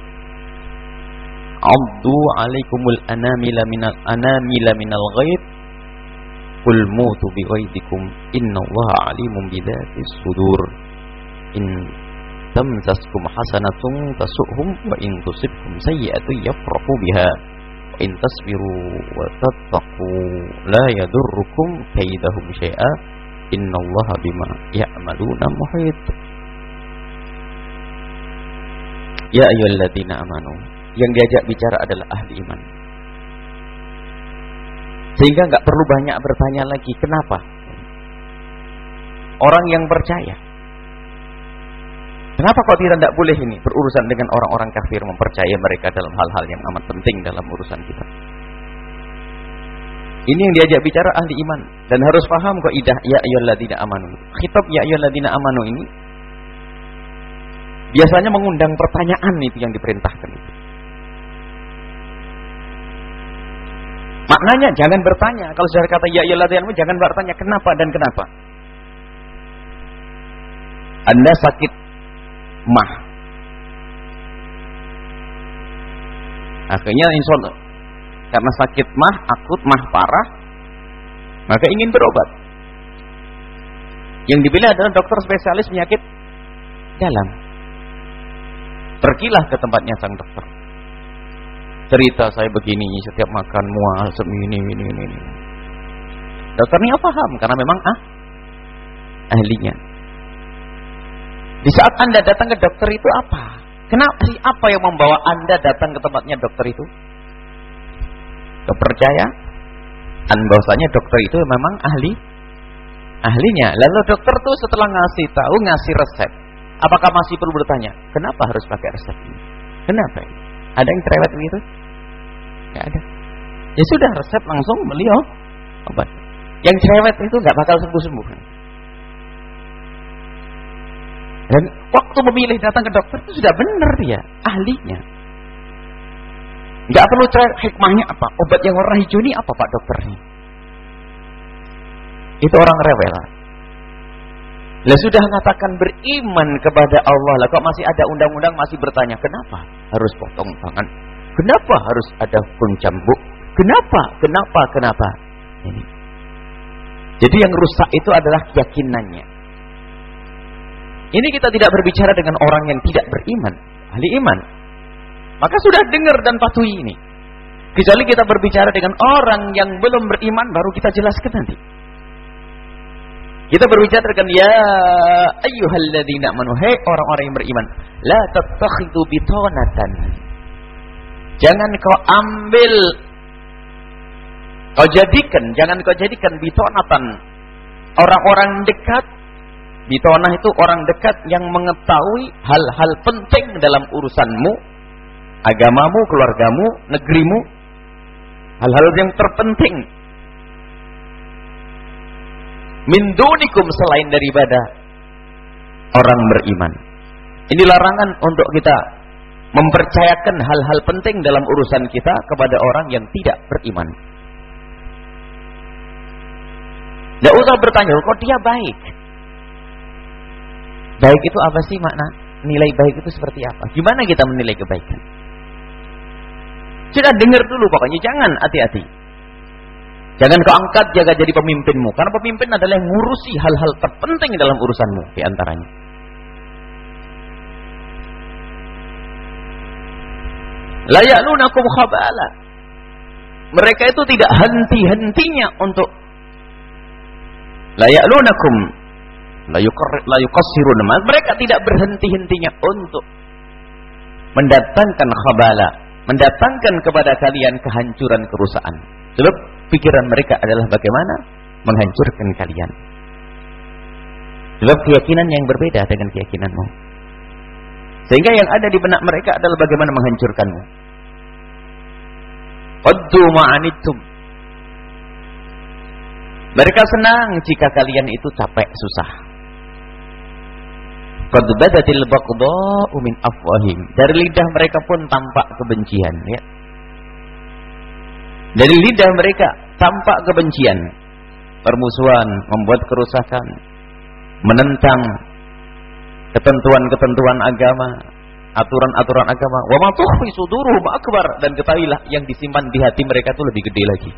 qul mutu bi ghaidikum innallaha 'alimun bidzatis sudur. In tamsaskum hasanatun tasuhum wa in tusibkum sayyi'atun yafrahu biha wa in tasbiru wa tattaqu la yadurrukum kaidahum syai'a innallaha bima ya'maluna muhit. Ya ayyuhalladzina amanu, yang diajak bicara adalah ahli iman. Sehingga enggak perlu banyak bertanya lagi kenapa. Orang yang percaya, kenapa kok tidak boleh ini berurusan dengan orang-orang kafir, mempercayai mereka dalam hal-hal yang amat penting dalam urusan kita. Ini yang diajak bicara ahli iman. Dan harus paham kaidah ya ayyuhalladzina amanu. Khitab ya ayyuhalladzina amanu ini biasanya mengundang pertanyaan, itu yang diperintahkan itu. Maknanya jangan bertanya. Kalau sudah kata ya ayyuhalladzina amanu, jangan bertanya kenapa dan kenapa. Anda sakit mah, akhirnya insya karena sakit mah akut, mah parah, maka ingin berobat. Yang dipilih adalah dokter spesialis penyakit dalam. Pergilah ke tempatnya sang dokter. Cerita saya begini, setiap makan mual ini. Dokternya paham karena memang ahlinya. Di saat Anda datang ke dokter itu apa? Apa yang membawa Anda datang ke tempatnya dokter itu? Kepercayaan bahwasanya dokter itu memang ahlinya. Lalu dokter tuh setelah ngasih resep, apakah masih perlu bertanya, kenapa harus pakai resep ini? Kenapa ini? Ada yang cerewet begitu? Enggak ada. Ya sudah, resep langsung beli obat. Yang cerewet itu enggak bakal sembuh-sembuh. Dan waktu memilih datang ke dokter itu sudah benar dia, ahlinya. Enggak perlu cari hikmahnya apa, obat yang warna hijau ini apa Pak dokternya. Itu orang rewel. Lah sudah mengatakan beriman kepada Allah, lah kok masih ada undang-undang masih bertanya, kenapa harus potong tangan? Kenapa harus ada hukum cambuk? Kenapa? Ini. Jadi yang rusak itu adalah keyakinannya. Ini kita tidak berbicara dengan orang yang tidak beriman, ahli iman. Maka sudah dengar dan patuhi ini. Kecuali kita berbicara dengan orang yang belum beriman, baru kita jelaskan nanti. Kita berbicara dengan ya ayyuhalladzina amanu, hai orang-orang yang beriman, la tattakhidhu bitanatan. Jangan kau ambil, jangan kau jadikan bitanatan orang-orang dekat. Bitanah itu orang dekat yang mengetahui hal-hal penting dalam urusanmu, agamamu, keluargamu, negerimu, hal-hal yang terpenting. Min dunikum, selain daripada orang beriman. Ini larangan untuk kita mempercayakan hal-hal penting dalam urusan kita kepada orang yang tidak beriman. Tidak usah bertanya, kok dia baik? Baik itu apa sih makna? Nilai baik itu seperti apa? Gimana kita menilai kebaikan? Sudah dengar dulu pokoknya, jangan hati-hati. Jangan kau angkat jaga jadi pemimpinmu, karena pemimpin adalah yang ngurusi hal-hal terpenting dalam urusanmu di antaranya. La ya'lunakum khabala. Mereka itu tidak henti-hentinya untuk la ya'lunakum la yuqassirun. Mereka tidak berhenti-hentinya untuk mendatangkan khabala, mendatangkan kepada kalian kehancuran, kerusakan. Sebab pikiran mereka adalah bagaimana menghancurkan kalian. Sebab keyakinan yang berbeda dengan keyakinanmu. Sehingga yang ada di benak mereka adalah bagaimana menghancurkanmu. Waddu ma'anittum. Mereka senang jika kalian itu capek, susah. Qad badatil baghdha'u min afwahim. Dari lidah mereka pun tampak kebencian, ya. Dari lidah mereka tampak kebencian, permusuhan, membuat kerusakan, menentang ketentuan-ketentuan agama, aturan-aturan agama. Wa ma tukhfi suduruhum akbar, dan ketahuilah yang disimpan di hati mereka itu lebih gede lagi.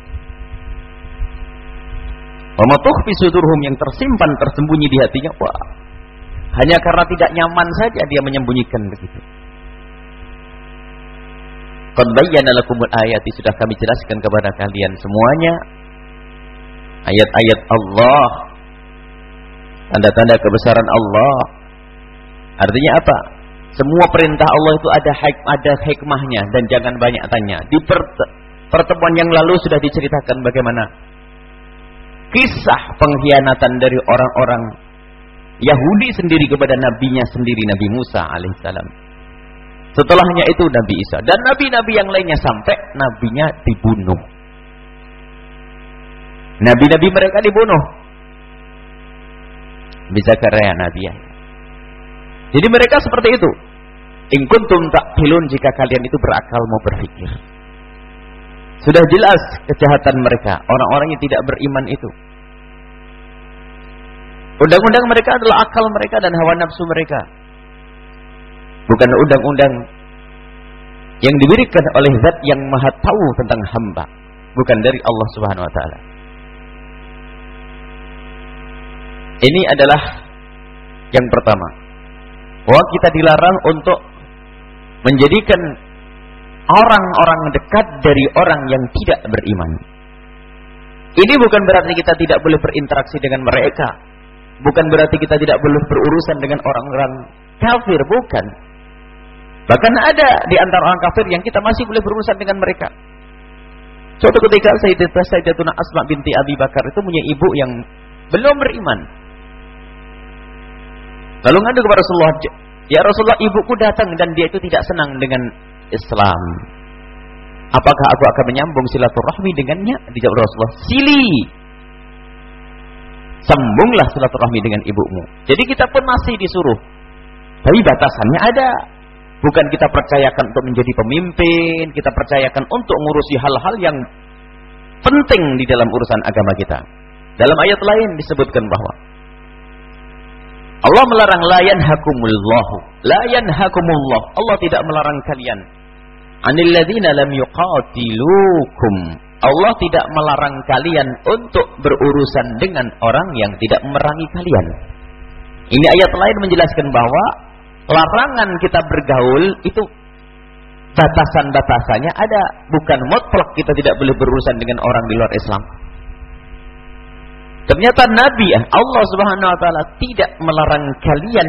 Wa ma tukhfi suduruhum, yang tersimpan tersembunyi di hatinya, wah, hanya karena tidak nyaman saja dia menyembunyikan begitu. Qad bayyana lakumul ayati, sudah kami jelaskan kepada kalian semuanya ayat-ayat Allah, tanda-tanda kebesaran Allah. Artinya apa? Semua perintah Allah itu ada hikmahnya, dan jangan banyak tanya. Di pertemuan yang lalu sudah diceritakan bagaimana kisah pengkhianatan dari orang-orang Yahudi sendiri kepada nabinya sendiri, Nabi Musa alaihissalam. Setelahnya itu Nabi Isa dan nabi-nabi yang lainnya, sampai nabinya dibunuh. Nabi-nabi mereka dibunuh. Bisa karya Nabi Yahya. Jadi mereka seperti itu. In kuntum ta'qilun, jika kalian itu berakal mau berpikir. Sudah jelas kejahatan mereka, orang-orang yang tidak beriman itu. Undang-undang mereka adalah akal mereka dan hawa nafsu mereka. Bukan undang-undang yang diberikan oleh Zat yang Maha Tahu tentang hamba, bukan dari Allah Subhanahu wa taala. Ini adalah yang pertama. Bahwa kita dilarang untuk menjadikan orang-orang dekat dari orang yang tidak beriman. Ini bukan berarti kita tidak boleh berinteraksi dengan mereka. Bukan berarti kita tidak boleh berurusan dengan orang-orang kafir, bukan. Bahkan ada di antara orang kafir yang kita masih boleh berurusan dengan mereka. Suatu ketika Sayyidatuna Asma binti Abi Bakar itu punya ibu yang belum beriman. Lalu ngadu kepada Rasulullah, ya Rasulullah, ibuku datang dan dia itu tidak senang dengan Islam. Apakah aku akan menyambung silaturahmi dengannya? Dijawab Rasulullah, sili. Sambunglah silaturahmi dengan ibumu. Jadi kita pun masih disuruh. Tapi batasannya ada. Bukan kita percayakan untuk menjadi pemimpin, kita percayakan untuk mengurusi hal-hal yang penting di dalam urusan agama kita. Dalam ayat lain disebutkan bahwa Allah melarang la yanhakumullahu, la yanhakumullah. Allah tidak melarang kalian. Anil ladzina lam yuqatilukum. Allah tidak melarang kalian untuk berurusan dengan orang yang tidak memerangi kalian. Ini ayat lain menjelaskan bahwa larangan kita bergaul itu batasan-batasannya ada, bukan mutlak kita tidak boleh berurusan dengan orang di luar Islam. Ternyata Nabi Allah Subhanahu wa taala tidak melarang kalian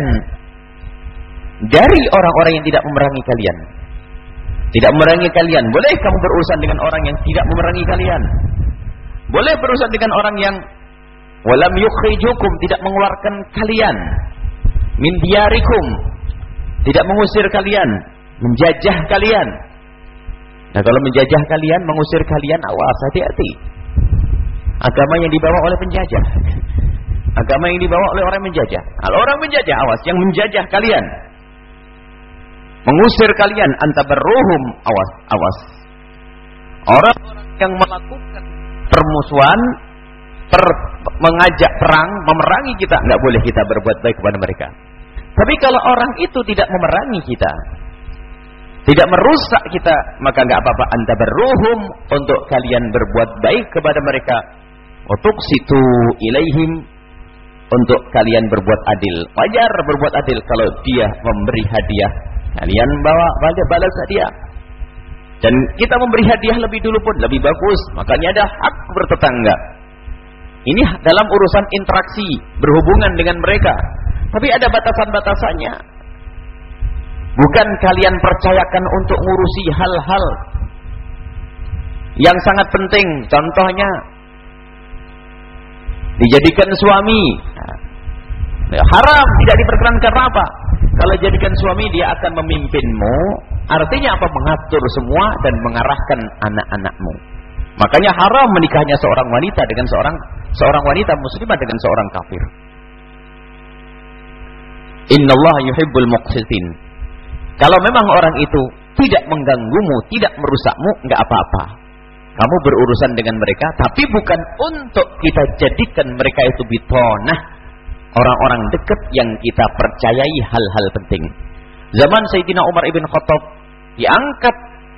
dari orang-orang yang tidak memerangi kalian. Tidak memerangi kalian. Boleh kamu berurusan dengan orang yang tidak memerangi kalian. Boleh berurusan dengan orang yang walam yukhrijukum, tidak mengeluarkan kalian min diyarikum, tidak mengusir kalian, menjajah kalian. Nah, kalau menjajah kalian, mengusir kalian, awas, hati-hati. Agama yang dibawa oleh penjajah, agama yang dibawa oleh orang menjajah. Kalau orang menjajah, awas, yang menjajah kalian. mengusir kalian, antabarruhum, awas. Orang-orang yang melakukan permusuhan, mengajak perang, memerangi kita, enggak boleh kita berbuat baik kepada mereka. Tapi kalau orang itu tidak memerangi kita, tidak merusak kita, maka enggak apa-apa, antabarruhum, untuk kalian berbuat baik kepada mereka, wa tuqsitu ilaihim, untuk kalian berbuat adil. Wajar berbuat adil. Kalau dia memberi hadiah, kalian balas hadiah. Dan kita memberi hadiah lebih dulu pun lebih bagus. Makanya ada hak bertetangga. Ini dalam urusan interaksi, berhubungan dengan mereka. Tapi ada batasan-batasannya. Bukan kalian percayakan untuk ngurusi hal-hal yang sangat penting. Contohnya, dijadikan suami. Haram, tidak diperkenankan. Apa? Kalau jadikan suami, dia akan memimpinmu. Artinya apa? Mengatur semua dan mengarahkan anak-anakmu. Makanya haram menikahnya seorang wanita dengan seorang wanita muslimah dengan seorang kafir. Innallaha yuhibbul muqsitin. Kalau memang orang itu tidak mengganggumu, tidak merusakmu, enggak apa-apa. Kamu berurusan dengan mereka, tapi bukan untuk kita jadikan mereka itu bitonah, orang-orang dekat yang kita percayai hal-hal penting. Zaman Sayyidina Umar ibn Khattab diangkat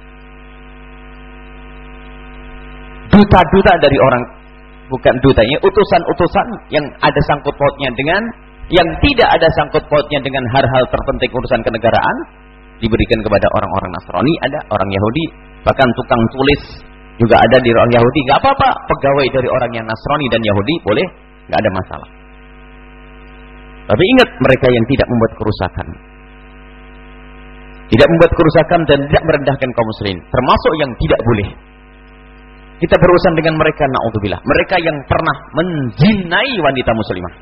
duta-duta dari orang, bukan dutanya, utusan-utusan yang ada sangkut pautnya dengan, yang tidak ada sangkut pautnya dengan hal-hal terpenting urusan kenegaraan, diberikan kepada orang-orang Nasrani, ada orang Yahudi, bahkan tukang tulis juga ada di orang Yahudi. Enggak apa-apa, pegawai dari orang yang Nasrani dan Yahudi boleh, enggak ada masalah. Tapi ingat, mereka yang tidak membuat kerusakan, tidak membuat kerusakan dan tidak merendahkan kaum muslimin, termasuk yang tidak boleh kita berurusan dengan mereka, naudzubillah, mereka yang pernah menzinai wanita muslimah.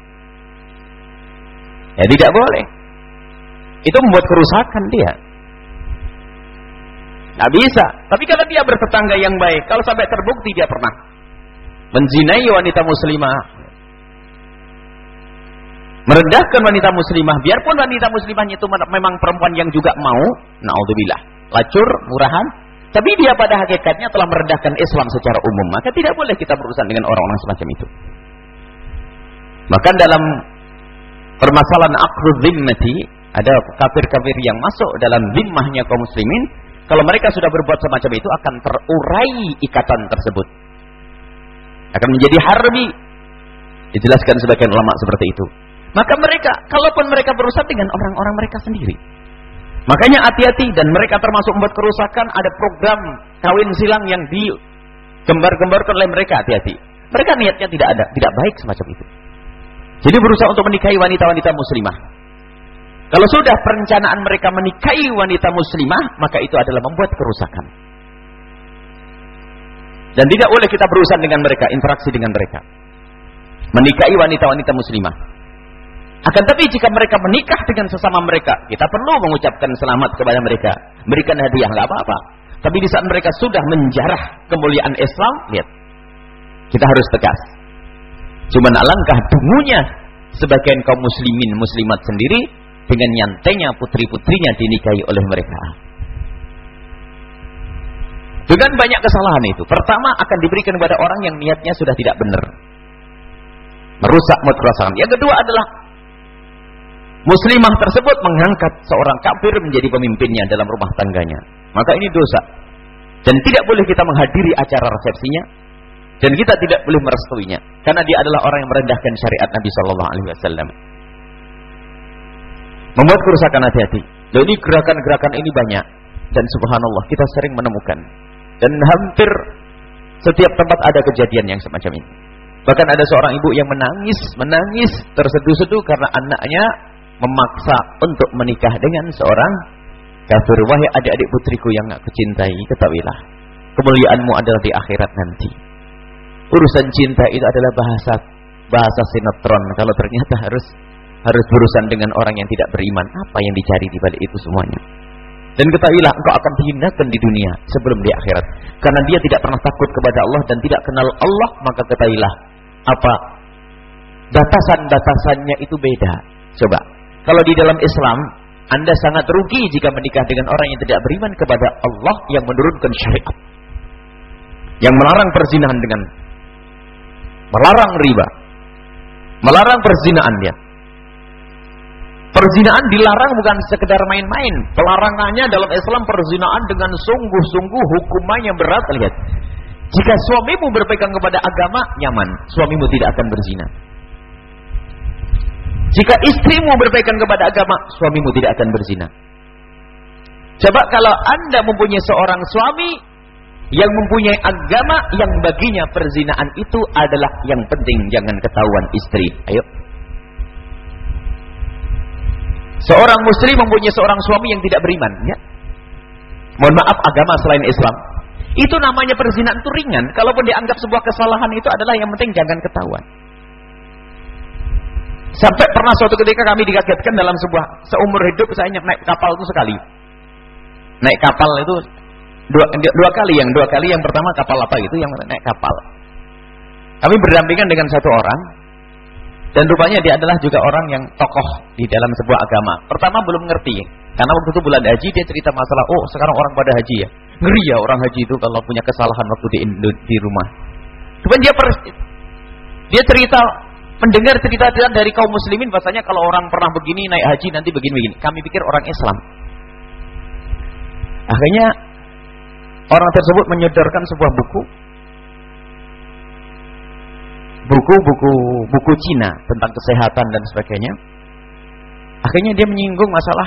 Ya tidak boleh. Itu membuat kerusakan dia. Nggak bisa. Tapi kalau dia bertetangga yang baik, kalau sampai terbukti dia pernah menzinai wanita muslimah, merendahkan wanita muslimah, biarpun wanita muslimahnya itu memang perempuan yang juga mau, naudzubillah, lacur, murahan, tapi dia pada hakikatnya telah merendahkan Islam secara umum, maka tidak boleh kita berurusan dengan orang-orang semacam itu. Bahkan dalam permasalahan aqdud zimmati, ada kafir-kafir yang masuk dalam zimmahnya kaum muslimin. Kalau mereka sudah berbuat semacam itu, akan terurai ikatan tersebut, akan menjadi harbi. Dijelaskan sebagian ulama seperti itu. Maka mereka, kalaupun mereka berurusan dengan orang-orang mereka sendiri, makanya hati-hati, dan mereka termasuk membuat kerusakan. Ada program kawin silang yang digembar-gembarkan oleh mereka, hati-hati. Mereka niatnya tidak baik semacam itu. Jadi berusaha untuk menikahi wanita-wanita muslimah. Kalau sudah perencanaan mereka menikahi wanita muslimah, maka itu adalah membuat kerusakan. Dan tidak boleh kita berurusan dengan mereka, interaksi dengan mereka, menikahi wanita-wanita muslimah. Akan tapi jika mereka menikah dengan sesama mereka, kita perlu mengucapkan selamat kepada mereka, berikan hadiah, nggak apa-apa. Tapi di saat mereka sudah menjarah kemuliaan Islam, lihat, kita harus tegas. Cuman alangkah dungunya sebagian kaum muslimin muslimat sendiri dengan nyantainya putri-putrinya dinikahi oleh mereka. Dengan banyak kesalahan itu. Pertama, akan diberikan kepada orang yang niatnya sudah tidak benar, merusak mood perasaan. Yang kedua adalah muslimah tersebut mengangkat seorang kafir menjadi pemimpinnya dalam rumah tangganya. Maka ini dosa. Dan tidak boleh kita menghadiri acara resepsinya, dan kita tidak boleh merestuinya, karena dia adalah orang yang merendahkan syariat Nabi sallallahu alaihi wasallam. Membuat kerusakan, hati-hati. Jadi gerakan-gerakan ini banyak, dan subhanallah kita sering menemukan, dan hampir setiap tempat ada kejadian yang semacam ini. Bahkan ada seorang ibu yang menangis terseduh-seduh karena anaknya memaksa untuk menikah dengan seorang kafir. Wahai adik-adik putriku yang aku cintai, ketahuilah, kemuliaanmu adalah di akhirat nanti. Urusan cinta itu adalah bahasa sinetron. Kalau ternyata harus berurusan dengan orang yang tidak beriman, apa yang dicari di balik itu semuanya? Dan ketahuilah, engkau akan dihinakan di dunia sebelum di akhirat, karena dia tidak pernah takut kepada Allah dan tidak kenal Allah. Maka ketahuilah, apa batasan-batasannya itu beda. Coba, kalau di dalam Islam, Anda sangat rugi jika menikah dengan orang yang tidak beriman kepada Allah yang menurunkan syariat, yang melarang perzinahan dengan melarang riba, melarang perzinaannya. Perzinahan dilarang bukan sekedar main-main. Pelarangannya dalam Islam perzinahan dengan sungguh-sungguh hukumannya berat. Lihat, jika suamimu berpegang kepada agama, nyaman, suamimu tidak akan berzina. Jika istrimu berpegang kepada agama, suamimu tidak akan berzina. Coba kalau Anda mempunyai seorang suami yang mempunyai agama, yang baginya perzinaan itu adalah yang penting, jangan ketahuan istri. Ayo. Seorang muslim mempunyai seorang suami yang tidak beriman, ya. Mohon maaf, agama selain Islam. Itu namanya perzinaan itu ringan. Kalaupun dianggap sebuah kesalahan, itu adalah yang penting jangan ketahuan. Sampai pernah suatu ketika kami dikagetkan dalam seumur hidup saya naik kapal itu sekali. Naik kapal itu dua kali. Yang pertama kapal apa itu, yang naik kapal. Kami berdampingan dengan satu orang, dan rupanya dia adalah juga orang yang tokoh di dalam sebuah agama. Pertama belum ngerti, karena waktu itu bulan haji, dia cerita masalah, oh sekarang orang pada haji ya. Ngeri ya orang haji itu kalau punya kesalahan waktu di rumah. Kemudian dia cerita, mendengar cerita dari kaum muslimin, bahasanya kalau orang pernah begini naik haji nanti begini-begini. Kami pikir orang Islam. Akhirnya orang tersebut menyodorkan sebuah buku Cina tentang kesehatan dan sebagainya. Akhirnya dia menyinggung masalah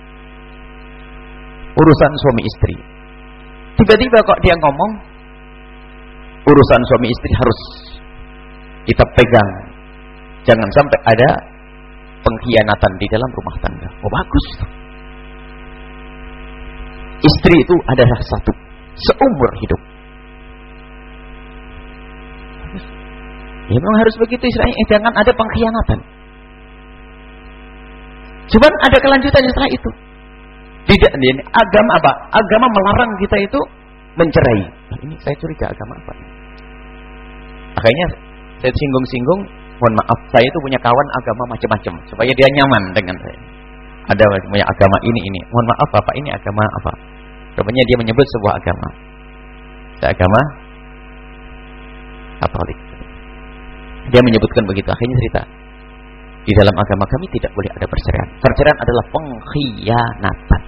urusan suami istri. Tiba-tiba kok dia ngomong urusan suami istri harus kita pegang, jangan sampai ada pengkhianatan di dalam rumah tangga. Oh bagus. Istri itu adalah satu seumur hidup. Ya memang harus begitu istilahnya, jangan ada pengkhianatan. Cuman ada kelanjutan setelah itu. Tidak, ini agama apa? Agama melarang kita itu mencerai. Nah, ini saya curiga agama apa? Akhirnya saya singgung-singgung, mohon maaf, saya itu punya kawan agama macam-macam supaya dia nyaman dengan saya. Ada punya agama ini. Mohon maaf Bapak, ini agama apa? Rupanya dia menyebut sebuah agama. Agama Katolik. Dia menyebutkan begitu. Akhirnya cerita, di dalam agama kami tidak boleh ada perceraian. Perceraian adalah pengkhianatan.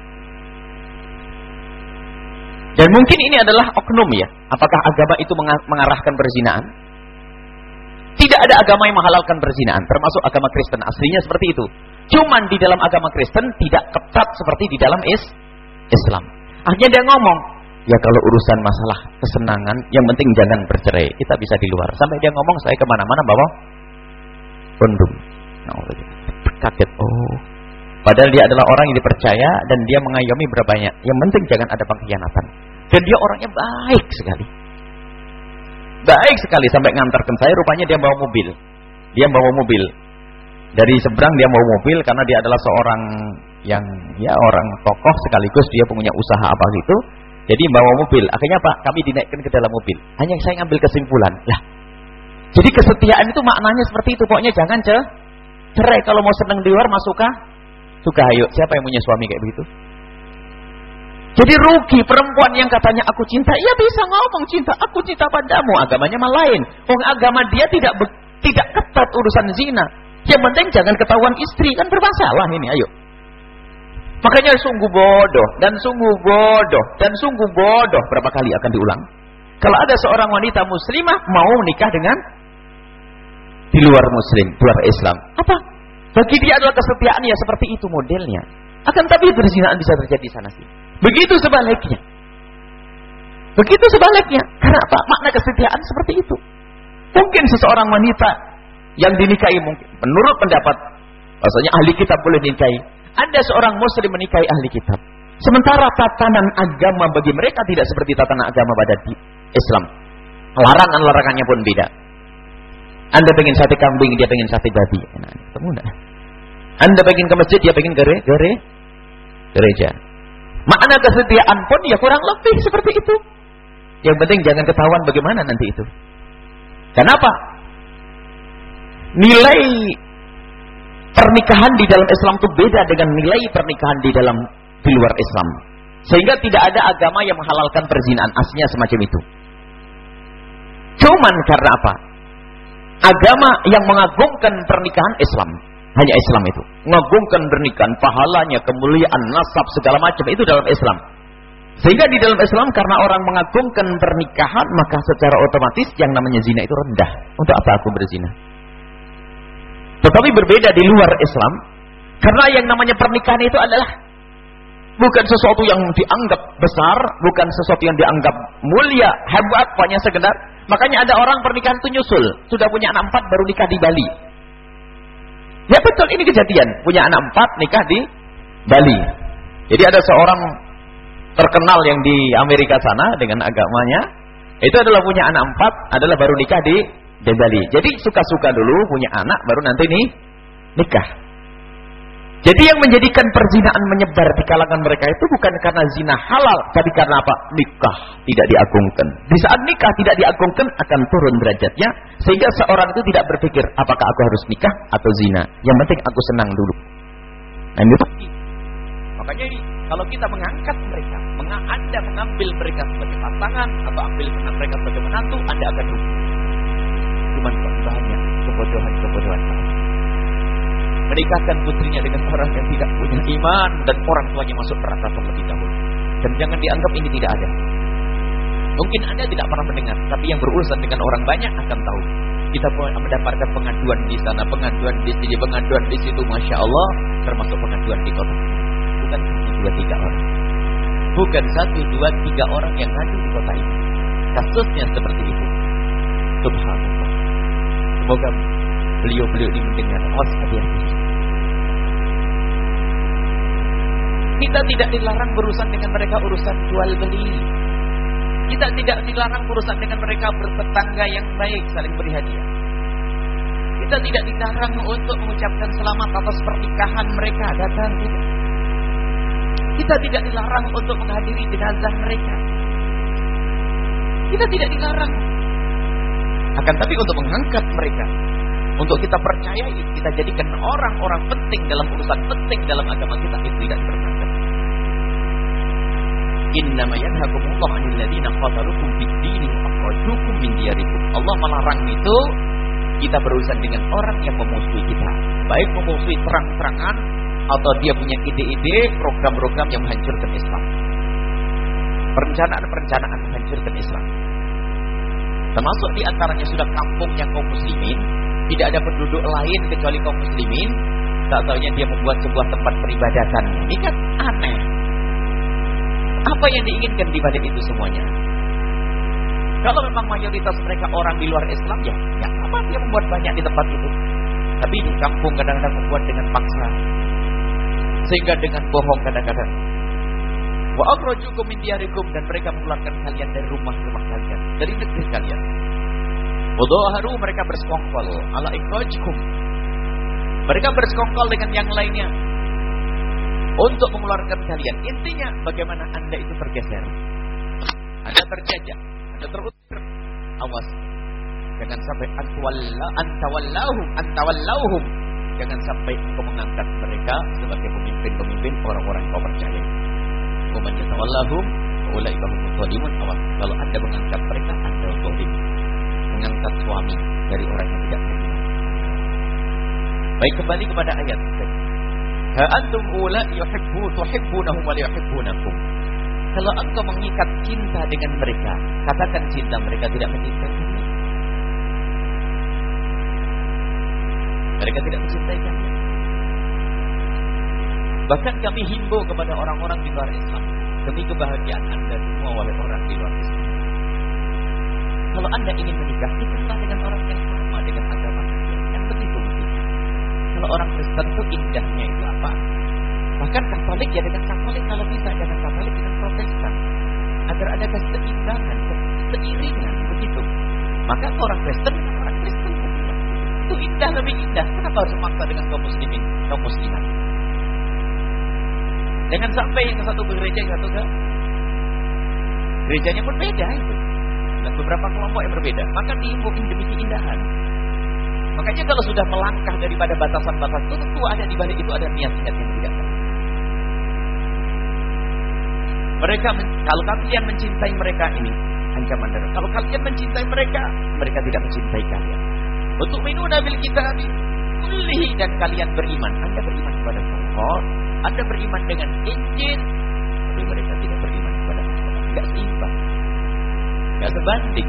Dan mungkin ini adalah oknum ya. Apakah agama itu mengarahkan perzinahan? Tidak ada agama yang menghalalkan perzinahan, termasuk agama Kristen. Aslinya seperti itu. Cuman di dalam agama Kristen tidak ketat seperti di dalam Islam. Akhirnya dia ngomong, ya kalau urusan masalah kesenangan, yang penting jangan bercerai. Kita bisa di luar. Sampai dia ngomong, saya kemana-mana bawa kondom. Nah, kaget. Oh, padahal dia adalah orang yang dipercaya dan dia mengayomi berapa banyak. Yang penting jangan ada pengkhianatan. Dan dia orangnya baik sekali. Baik sekali sampai ngantarkan saya. Rupanya dia bawa mobil. Dia bawa mobil. Dari seberang dia bawa mobil karena dia adalah seorang yang ya orang tokoh sekaligus dia punya usaha apa gitu. Jadi bawa mobil. Akhirnya Pak, kami dinaikkan ke dalam mobil. Hanya saya ngambil kesimpulan. Lah, jadi kesetiaan itu maknanya seperti itu. Pokoknya jangan cerai. Kalau mau senang di luar, suka. Ayo, siapa yang punya suami kayak begitu? Jadi rugi perempuan yang katanya aku cinta. Ia bisa ngomong cinta, aku cinta padamu. Agamanya malah lain. Agama dia tidak ketat urusan zina. Yang penting jangan ketahuan istri. Kan bermasalah ini, ayo. Makanya sungguh bodoh dan sungguh bodoh. Berapa kali akan diulang? Kalau ada seorang wanita muslimah mau menikah dengan di luar muslim, luar Islam, apa? Bagi dia adalah kesetiaan ya seperti itu modelnya. Akan tapi perzinahan bisa terjadi sana sih. Begitu sebaliknya. Karena apa? Makna kesetiaan seperti itu. Mungkin seseorang wanita yang dinikahi mungkin menurut pendapat bahasanya ahli kitab boleh dinikahi. Ada seorang muslim menikahi ahli kitab. Sementara tatanan agama bagi mereka tidak seperti tatanan agama pada Islam. Larangan-larangannya pun beda. Anda pengen sate kambing, dia pengen sate babi. Nah, ketemu enggak? Anda pengen ke masjid, dia pengen gereja. Makna kesetiaan pun ya kurang lebih seperti itu. Yang penting jangan ketahuan bagaimana nanti itu. Kenapa? Nilai pernikahan di dalam Islam itu beda dengan nilai pernikahan di luar Islam. Sehingga tidak ada agama yang menghalalkan perzinahan, aslinya semacam itu. Cuman karena apa? Agama yang mengagungkan pernikahan Islam, hanya Islam itu. Mengagungkan pernikahan, pahalanya, kemuliaan, nasab, segala macam itu dalam Islam. Sehingga di dalam Islam karena orang mengagungkan pernikahan, maka secara otomatis yang namanya zina itu rendah. Untuk apa aku berzina? Tetapi berbeda di luar Islam, karena yang namanya pernikahan itu adalah bukan sesuatu yang dianggap besar, bukan sesuatu yang dianggap mulia, hebat, hanya sekedar. Makanya ada orang pernikahan itu nyusul, sudah punya anak 4 baru nikah di Bali. Ya betul, ini kejadian, punya anak 4 nikah di Bali. Jadi ada seorang terkenal yang di Amerika sana dengan agamanya, itu adalah punya anak 4, adalah baru nikah di Bali. Jadi suka-suka dulu punya anak, baru nanti nih nikah. Jadi yang menjadikan perzinahan menyebar di kalangan mereka itu bukan karena zina halal, tapi karena apa? Nikah tidak diagungkan. Di saat nikah tidak diagungkan akan turun derajatnya, sehingga seorang itu tidak berpikir apakah aku harus nikah atau zina. Yang penting aku senang dulu. Nah, itu. Makanya ini, kalau kita mengangkat mereka, Anda mengambil mereka sebagai pasangan atau ambil mereka sebagai menantu, Anda akan rugi. Cuman banyak kebodohan. Menikahkan putrinya dengan orang yang tidak punya iman dan orang tuanya masuk neraka terlebih dahulu. Dan jangan dianggap ini tidak ada. Mungkin Anda tidak pernah mendengar, tapi yang berurusan dengan orang banyak akan tahu. Kita mendapatkan pengaduan di sana, pengaduan di sini, pengaduan di situ, Masya Allah, termasuk pengaduan di kota. Bukan 2-3 orang. Bukan 1-2-3 orang yang ngadu di kota ini. Kasusnya seperti itu. Subhanallah. Semoga beliau-beliau ini mendengar. Hati-hati. Kita tidak dilarang berurusan dengan mereka urusan jual beli. Kita tidak dilarang berurusan dengan mereka bertetangga yang baik, saling beri hadiah. Kita tidak dilarang untuk mengucapkan selamat atas pernikahan mereka, datang tidak. Kita tidak dilarang untuk menghadiri jenazah mereka. Kita tidak dilarang. Akan tapi untuk mengangkat mereka, untuk kita percayai, kita jadikan orang-orang penting dalam urusan penting dalam agama kita, itu tidak diperkenankan. Innama yanhakumullahu 'anil ladzina qataluukum fid-dini wa akhrajuukum min diyarikum. Allah melarang itu kita berurusan dengan orang yang memusuhi kita, baik memusuhi terang-terangan atau dia punya ide-ide, program-program yang menghancurkan Islam. Perencanaan-perencanaan menghancurkan Islam. Termasuk di antaranya sudah kampungnya kaum muslimin, tidak ada penduduk lain kecuali kaum muslimin, tak tahunya dia membuat sebuah tempat peribadatan. Ini kan aneh. Apa yang diinginkan di balik itu semuanya? Kalau memang mayoritas mereka orang di luar Islam, ya apa dia membuat banyak di tempat itu. Tapi di kampung kadang-kadang membuat dengan paksa, sehingga dengan bohong kadang-kadang. Wa akhrajukum min diyarikum, dan mereka mengeluarkan kalian dari rumah-rumah kalian, dari negeri kalian. Wa dhaharu, mereka bersekongkol ala ikhrajikum. Mereka bersekongkol dengan yang lainnya untuk mengeluarkan kalian. Intinya bagaimana Anda itu tergeser, Anda terjajah, Anda terusir. Awas, jangan sampai antawallahum. Jangan sampai engkau mengangkat mereka sebagai pemimpin-pemimpin orang-orang yang kau percaya. Man yatawallahum fa ulaika humuz zalimun. Awas, kalau Anda mengangkat mereka, Anda zalim. Mengangkat suami dari orang yang tidak beriman. Baik, kembali kepada ayat. Ha antum ula'i tuhibbunahum wa la yuhibbunakum. Kalau engkau mengikat cinta dengan mereka, katakan cinta mereka tidak mencintai kamu. Mereka tidak mencintai kamu. Bahkan kami himbau kepada orang-orang di luar Islam, demi kebahagiaan Anda semua oleh orang di luar Islam. Kalau Anda ingin menikah, ikutlah dengan orang yang sama dengan agama yang begitu. Kalau orang Kristen itu indahnya itu apa? Bahkan Katolik ya dengan Katolik, kalau bisa jangan Katolik dengan Protestan, agar ada keseimbangan, seiringan begitu. Maka orang Kristen dengan orang Kristen itu indah, lebih indah. Kenapa harus memaksa dengan kaum muslimin, kaum muslimat? Jangan sampai yang satu gereja, yang satu enggak. Gerejanya pun beda itu, dan beberapa kelompok yang berbeda. Maka dihimbau demi keindahan. Makanya kalau sudah melangkah daripada batasan-batasan itu, tentu ada di balik itu ada niat-niat yang tidak baik. Mereka, kalau kalian mencintai mereka, ini ancaman dari. Kalau kalian mencintai mereka, mereka tidak mencintai kalian. Untuk minuna bil kitab kullihi, dan kalian beriman. Anda beriman kepada Allah, Anda beriman dengan Injil, tapi mereka tidak beriman kepada Allah. Tidak seimbang, tidak sebanding.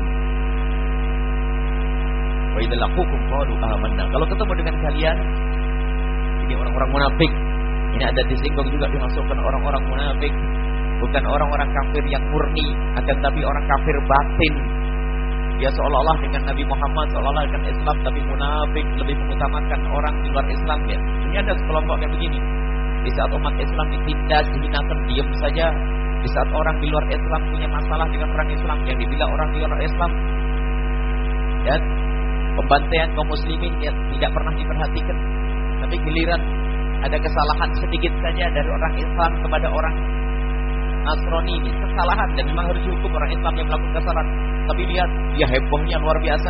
Wa idza laqukum qalu amanna. Kalau ketemu dengan kalian, ini orang-orang munafik. Ini ada disinggung juga, dimasukkan orang-orang munafik. Bukan orang-orang kafir yang murni, akan tapi orang kafir batin. Dia seolah-olah dengan Nabi Muhammad, seolah-olah dengan Islam, tapi munafik, lebih mengutamakan orang di luar Islam ya. Ini ada kelompok yang begini. Di saat umat Islam ditindas, dihinakan, diam saja. Di saat orang di luar Islam punya masalah dengan orang Islam, yang dibilang orang di luar Islam, dan pembantaian kaum muslimin yang tidak pernah diperhatikan. Tapi giliran ada kesalahan sedikit saja dari orang Islam kepada orang Nasrani, ini kesalahan dan memang harus dihukum orang Islam yang melakukan kesalahan. Tapi lihat, dia hebohnya luar biasa.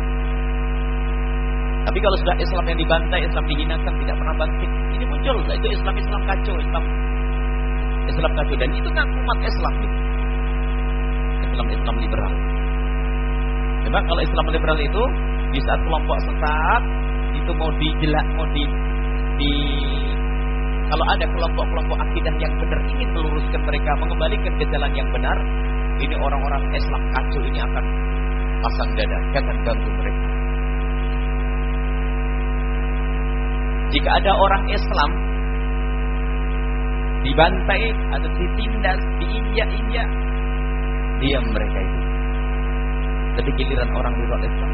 Tapi kalau sudah Islam yang dibantai, Islam dihinakan, tidak pernah bangkit. Ini muncul, itu Islam kacau, Islam kacau, dan itu kan umat Islam gitu. Islam liberal. Memang kalau Islam liberal itu di saat kelompok sesat itu mau dijelak, kalau ada kelompok-kelompok akidah yang benar ingin meluruskan mereka, mengembalikan ke jalan yang benar, ini orang-orang Islam kacau ini akan pasang dada, jangan ganggu mereka. Jika ada orang Islam dibantai atau ditindas, diinjak-injak, diam mereka itu. Tapi giliran orang di luar Islam,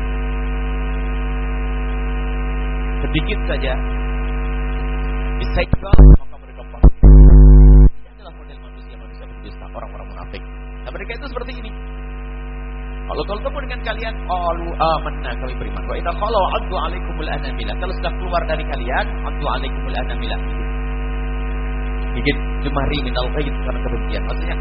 sedikit saja disenggol, maka mereka pasti. Ini adalah model manusia berdusta, orang-orang munafik. Nah, mereka itu seperti ini. Kalau ketemu dengan kalian, qalu amanna, kami beriman. Wa idza qalu addu alaikumul anamila. Kalau sudah keluar dari kalian, addu alaikumul anamila. Gigit jemari minal ghaid, karena kebencian. Maksudnya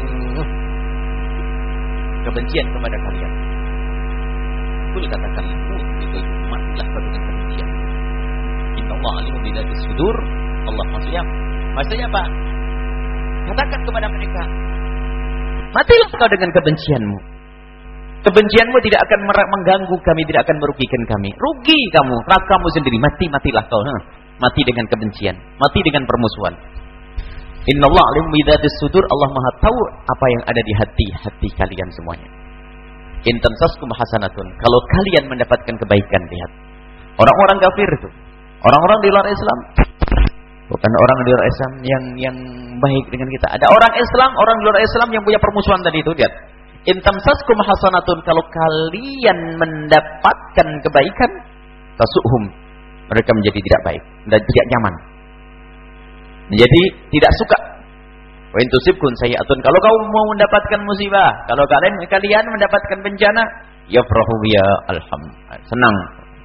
kebencian kepada kalian. Kul katakan itu matilah dengan kebencian. Innallaha alimun bidzati sudur. Allah maksudnya apa? Katakan kepada mereka, matilah kau dengan kebencianmu. Kebencianmu tidak akan mengganggu kami, tidak akan merugikan kami. Rugi kamu, kamu sendiri. Matilah kau. Mati dengan kebencian, mati dengan permusuhan. Innallaha alimun bidzati sudur. Allah Maha tahu apa yang ada di hati kalian semuanya. In tamsaskum hasanatun. Kalau kalian mendapatkan kebaikan, lihat. Orang-orang kafir itu, orang-orang di luar Islam, bukan orang di luar Islam yang baik dengan kita. Ada orang Islam, orang di luar Islam yang punya permusuhan tadi itu, lihat. In tamsaskum hasanatun, kalau kalian mendapatkan kebaikan, tasuhum, mereka menjadi tidak baik dan tidak nyaman. Menjadi tidak suka. Wa in tusibkum sayi'atun, kalau kau mau mendapatkan musibah, kalau kalian mendapatkan bencana, yafrahu biya alhamdulillah, senang.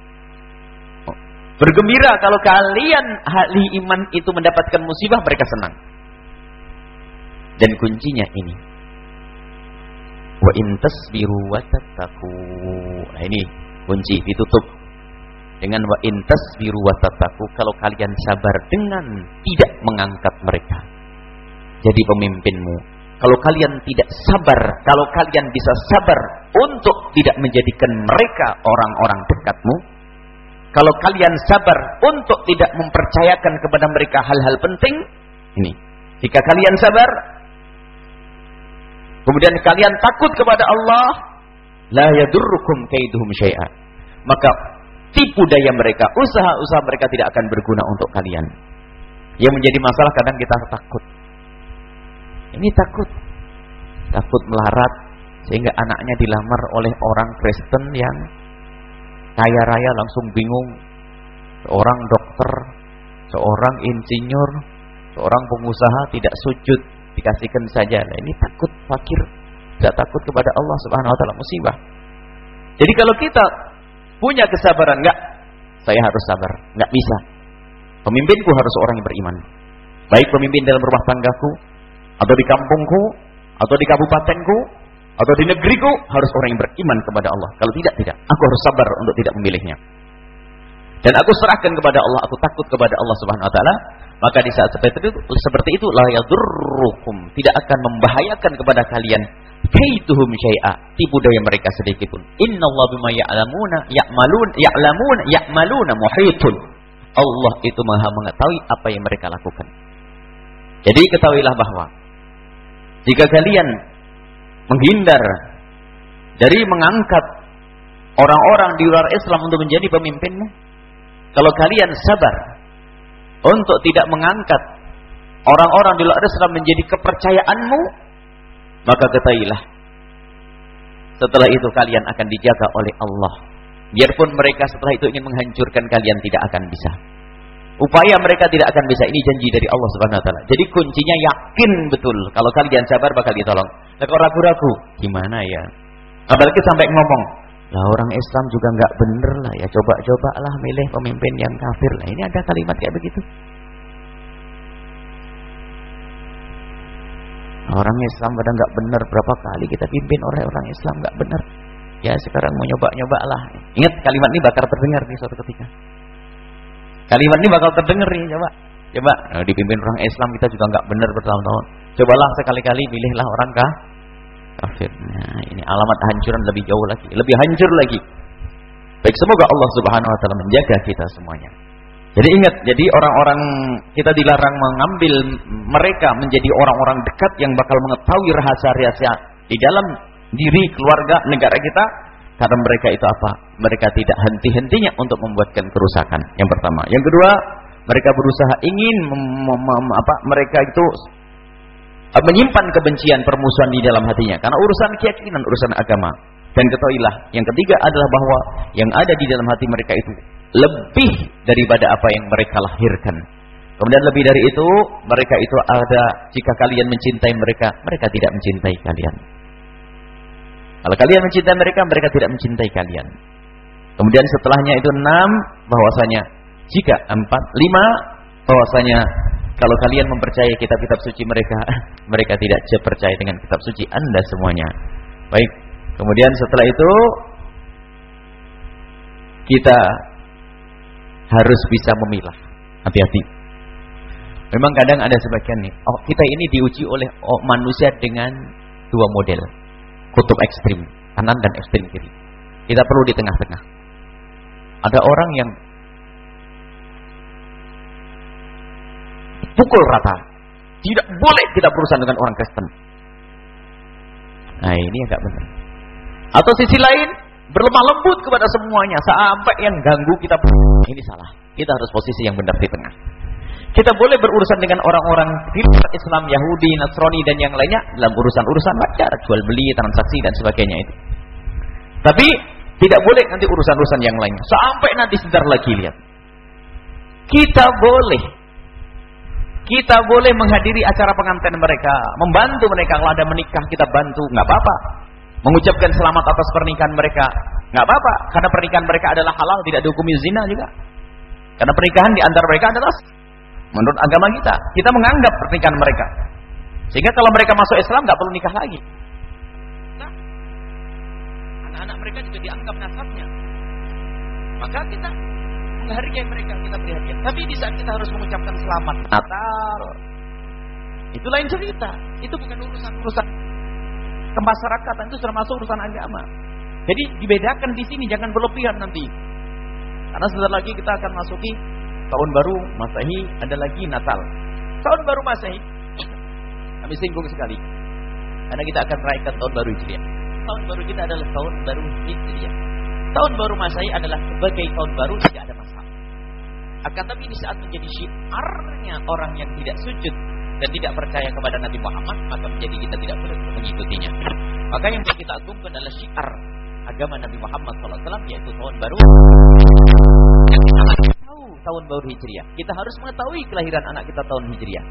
Bergembira kalau kalian ahli iman itu mendapatkan musibah, mereka senang. Dan kuncinya ini, wa in tasbiru wa tattaqu. Nah, ini kunci ditutup dengan wa in tasbiru wa tattaqu. Kalau kalian sabar dengan tidak mengangkat mereka jadi pemimpinmu, kalau kalian tidak sabar, kalau kalian bisa sabar untuk tidak menjadikan mereka orang-orang dekatmu, kalau kalian sabar untuk tidak mempercayakan kepada mereka hal-hal penting, ini, jika kalian sabar, kemudian kalian takut kepada Allah, la yadurrukum kaiduhum syai'a, maka tipu daya mereka, usaha-usaha mereka tidak akan berguna untuk kalian. Yang menjadi masalah kadang kita takut. Ini takut melarat sehingga anaknya dilamar oleh orang Kristen yang kaya raya, langsung bingung. Seorang dokter, seorang insinyur, seorang pengusaha tidak sujud, dikasihkan saja. Nah, ini takut fakir, tidak takut kepada Allah Subhanahu wa taala, musibah. Jadi kalau kita punya kesabaran, enggak, saya harus sabar, enggak bisa. Pemimpinku harus orang yang beriman. Baik pemimpin dalam rumah tanggaku, atau di kampungku, atau di kabupatenku, atau di negeriku, harus orang yang beriman kepada Allah. Kalau tidak, aku harus sabar untuk tidak memilihnya. Dan aku serahkan kepada Allah, aku takut kepada Allah Subhanahu wa taala, maka di saat seperti itu la yadurrukum, tidak akan membahayakan kepada kalian kaituhum syai'a, tipu daya mereka sedikit pun. Innallaha bima ya'maluna muhitun. Allah itu Maha mengetahui apa yang mereka lakukan. Jadi ketahuilah bahwa jika kalian menghindar dari mengangkat orang-orang di luar Islam untuk menjadi pemimpinmu, kalau kalian sabar untuk tidak mengangkat orang-orang di luar Islam menjadi kepercayaanmu, maka ketahuilah setelah itu kalian akan dijaga oleh Allah. Biarpun mereka setelah itu ingin menghancurkan kalian, tidak akan bisa. Upaya mereka tidak akan bisa. Ini janji dari Allah Subhanahu wa taala. Jadi kuncinya yakin betul. Kalau kalian sabar bakal ditolong. Kalau ragu-ragu, gimana ya? Apalagi sampai ngomong, lah orang Islam juga nggak bener lah ya, coba-cobalah milih pemimpin yang kafir lah. Ini ada kalimat kayak begitu. Orang Islam pada nggak bener, berapa kali kita pimpin orang Islam nggak bener. Ya sekarang mau nyoba-nyoba lah. Ingat kalimat ini bakal terdengar nih suatu ketika. Kalimat ini bakal terdengar nih, coba. Dipimpin orang Islam kita juga nggak bener bertahun-tahun. Cobalah sekali-kali pilihlah orang kafir. Nah, ini alamat hancuran lebih jauh lagi, lebih hancur lagi. Baik, semoga Allah Subhanahu wa taala menjaga kita semuanya. Jadi ingat, jadi orang-orang kita dilarang mengambil mereka menjadi orang-orang dekat yang bakal mengetahui rahasia-rahasia di dalam diri, keluarga, negara kita, karena mereka itu apa? Mereka tidak henti-hentinya untuk membuatkan kerusakan. Yang pertama. Yang kedua, mereka berusaha ingin mereka itu menyimpan kebencian, permusuhan di dalam hatinya karena urusan keyakinan, urusan agama. Dan ketahuilah, yang ketiga adalah bahwa yang ada di dalam hati mereka itu lebih daripada apa yang mereka lahirkan. Kemudian lebih dari itu, mereka itu ada, jika kalian mencintai mereka, mereka tidak mencintai kalian. Kalau kalian mencintai mereka, mereka tidak mencintai kalian. Kemudian setelahnya itu 6, bahwasanya jika 5, bahwasanya kalau kalian mempercayai kitab-kitab suci mereka, mereka tidak percaya dengan kitab suci Anda semuanya. Baik. Kemudian setelah itu kita harus bisa memilah. Hati-hati. Memang kadang ada sebagian nih, kita ini diuji oleh manusia dengan dua model. Kutub ekstrim, kanan dan ekstrim kiri. Kita perlu di tengah-tengah. Ada orang yang pukul rata. Tidak boleh kita berurusan dengan orang Kristen. Nah, ini agak benar. Atau sisi lain, berlemah lembut kepada semuanya sampai yang ganggu kita. Ini salah. Kita harus posisi yang benar di tengah. Kita boleh berurusan dengan orang-orang Islam, Yahudi, Nasrani dan yang lainnya dalam urusan-urusan wajar, jual beli, transaksi dan sebagainya itu. Tapi tidak boleh nanti urusan-urusan yang lainnya. Sampai nanti sebentar lagi lihat. Kita boleh menghadiri acara pengantin mereka, membantu mereka kalau ada menikah kita bantu, nggak apa-apa. Mengucapkan selamat atas pernikahan mereka, nggak apa-apa. Karena pernikahan mereka adalah halal, tidak dihukumi zina juga. Karena pernikahan di antara mereka adalah menurut agama kita menganggap pernikahan mereka. Sehingga kalau mereka masuk Islam nggak perlu nikah lagi. Nah, anak-anak mereka juga dianggap nasabnya. Maka kita menghargai mereka, kita beri hadiah. Tapi di saat kita harus mengucapkan selamat Natal, itu lain cerita. Itu bukan urusan kemasyarakatan, itu sudah masuk urusan agama. Jadi dibedakan di sini, jangan berlebihan nanti. Karena sebentar lagi kita akan masuki tahun baru Masehi, ada lagi Natal. Tahun baru Masehi kami singgung sekali, karena kita akan merayakan tahun baru Hijriah. Tahun baru kita adalah tahun baru Hijriah. Tahun baru Masehi adalah sebagai tahun baru, tidak ada masalah. Akan tapi di saat menjadi syiarnya orang yang tidak sujud dan tidak percaya kepada Nabi Muhammad, maka menjadi kita tidak boleh mengikutinya. Maka yang kita agungkan adalah syiar agama Nabi Muhammad SAW, yaitu tahun baru. Yang kita harus tahu tahun baru Hijriah. Kita harus mengetahui kelahiran anak kita tahun Hijriah.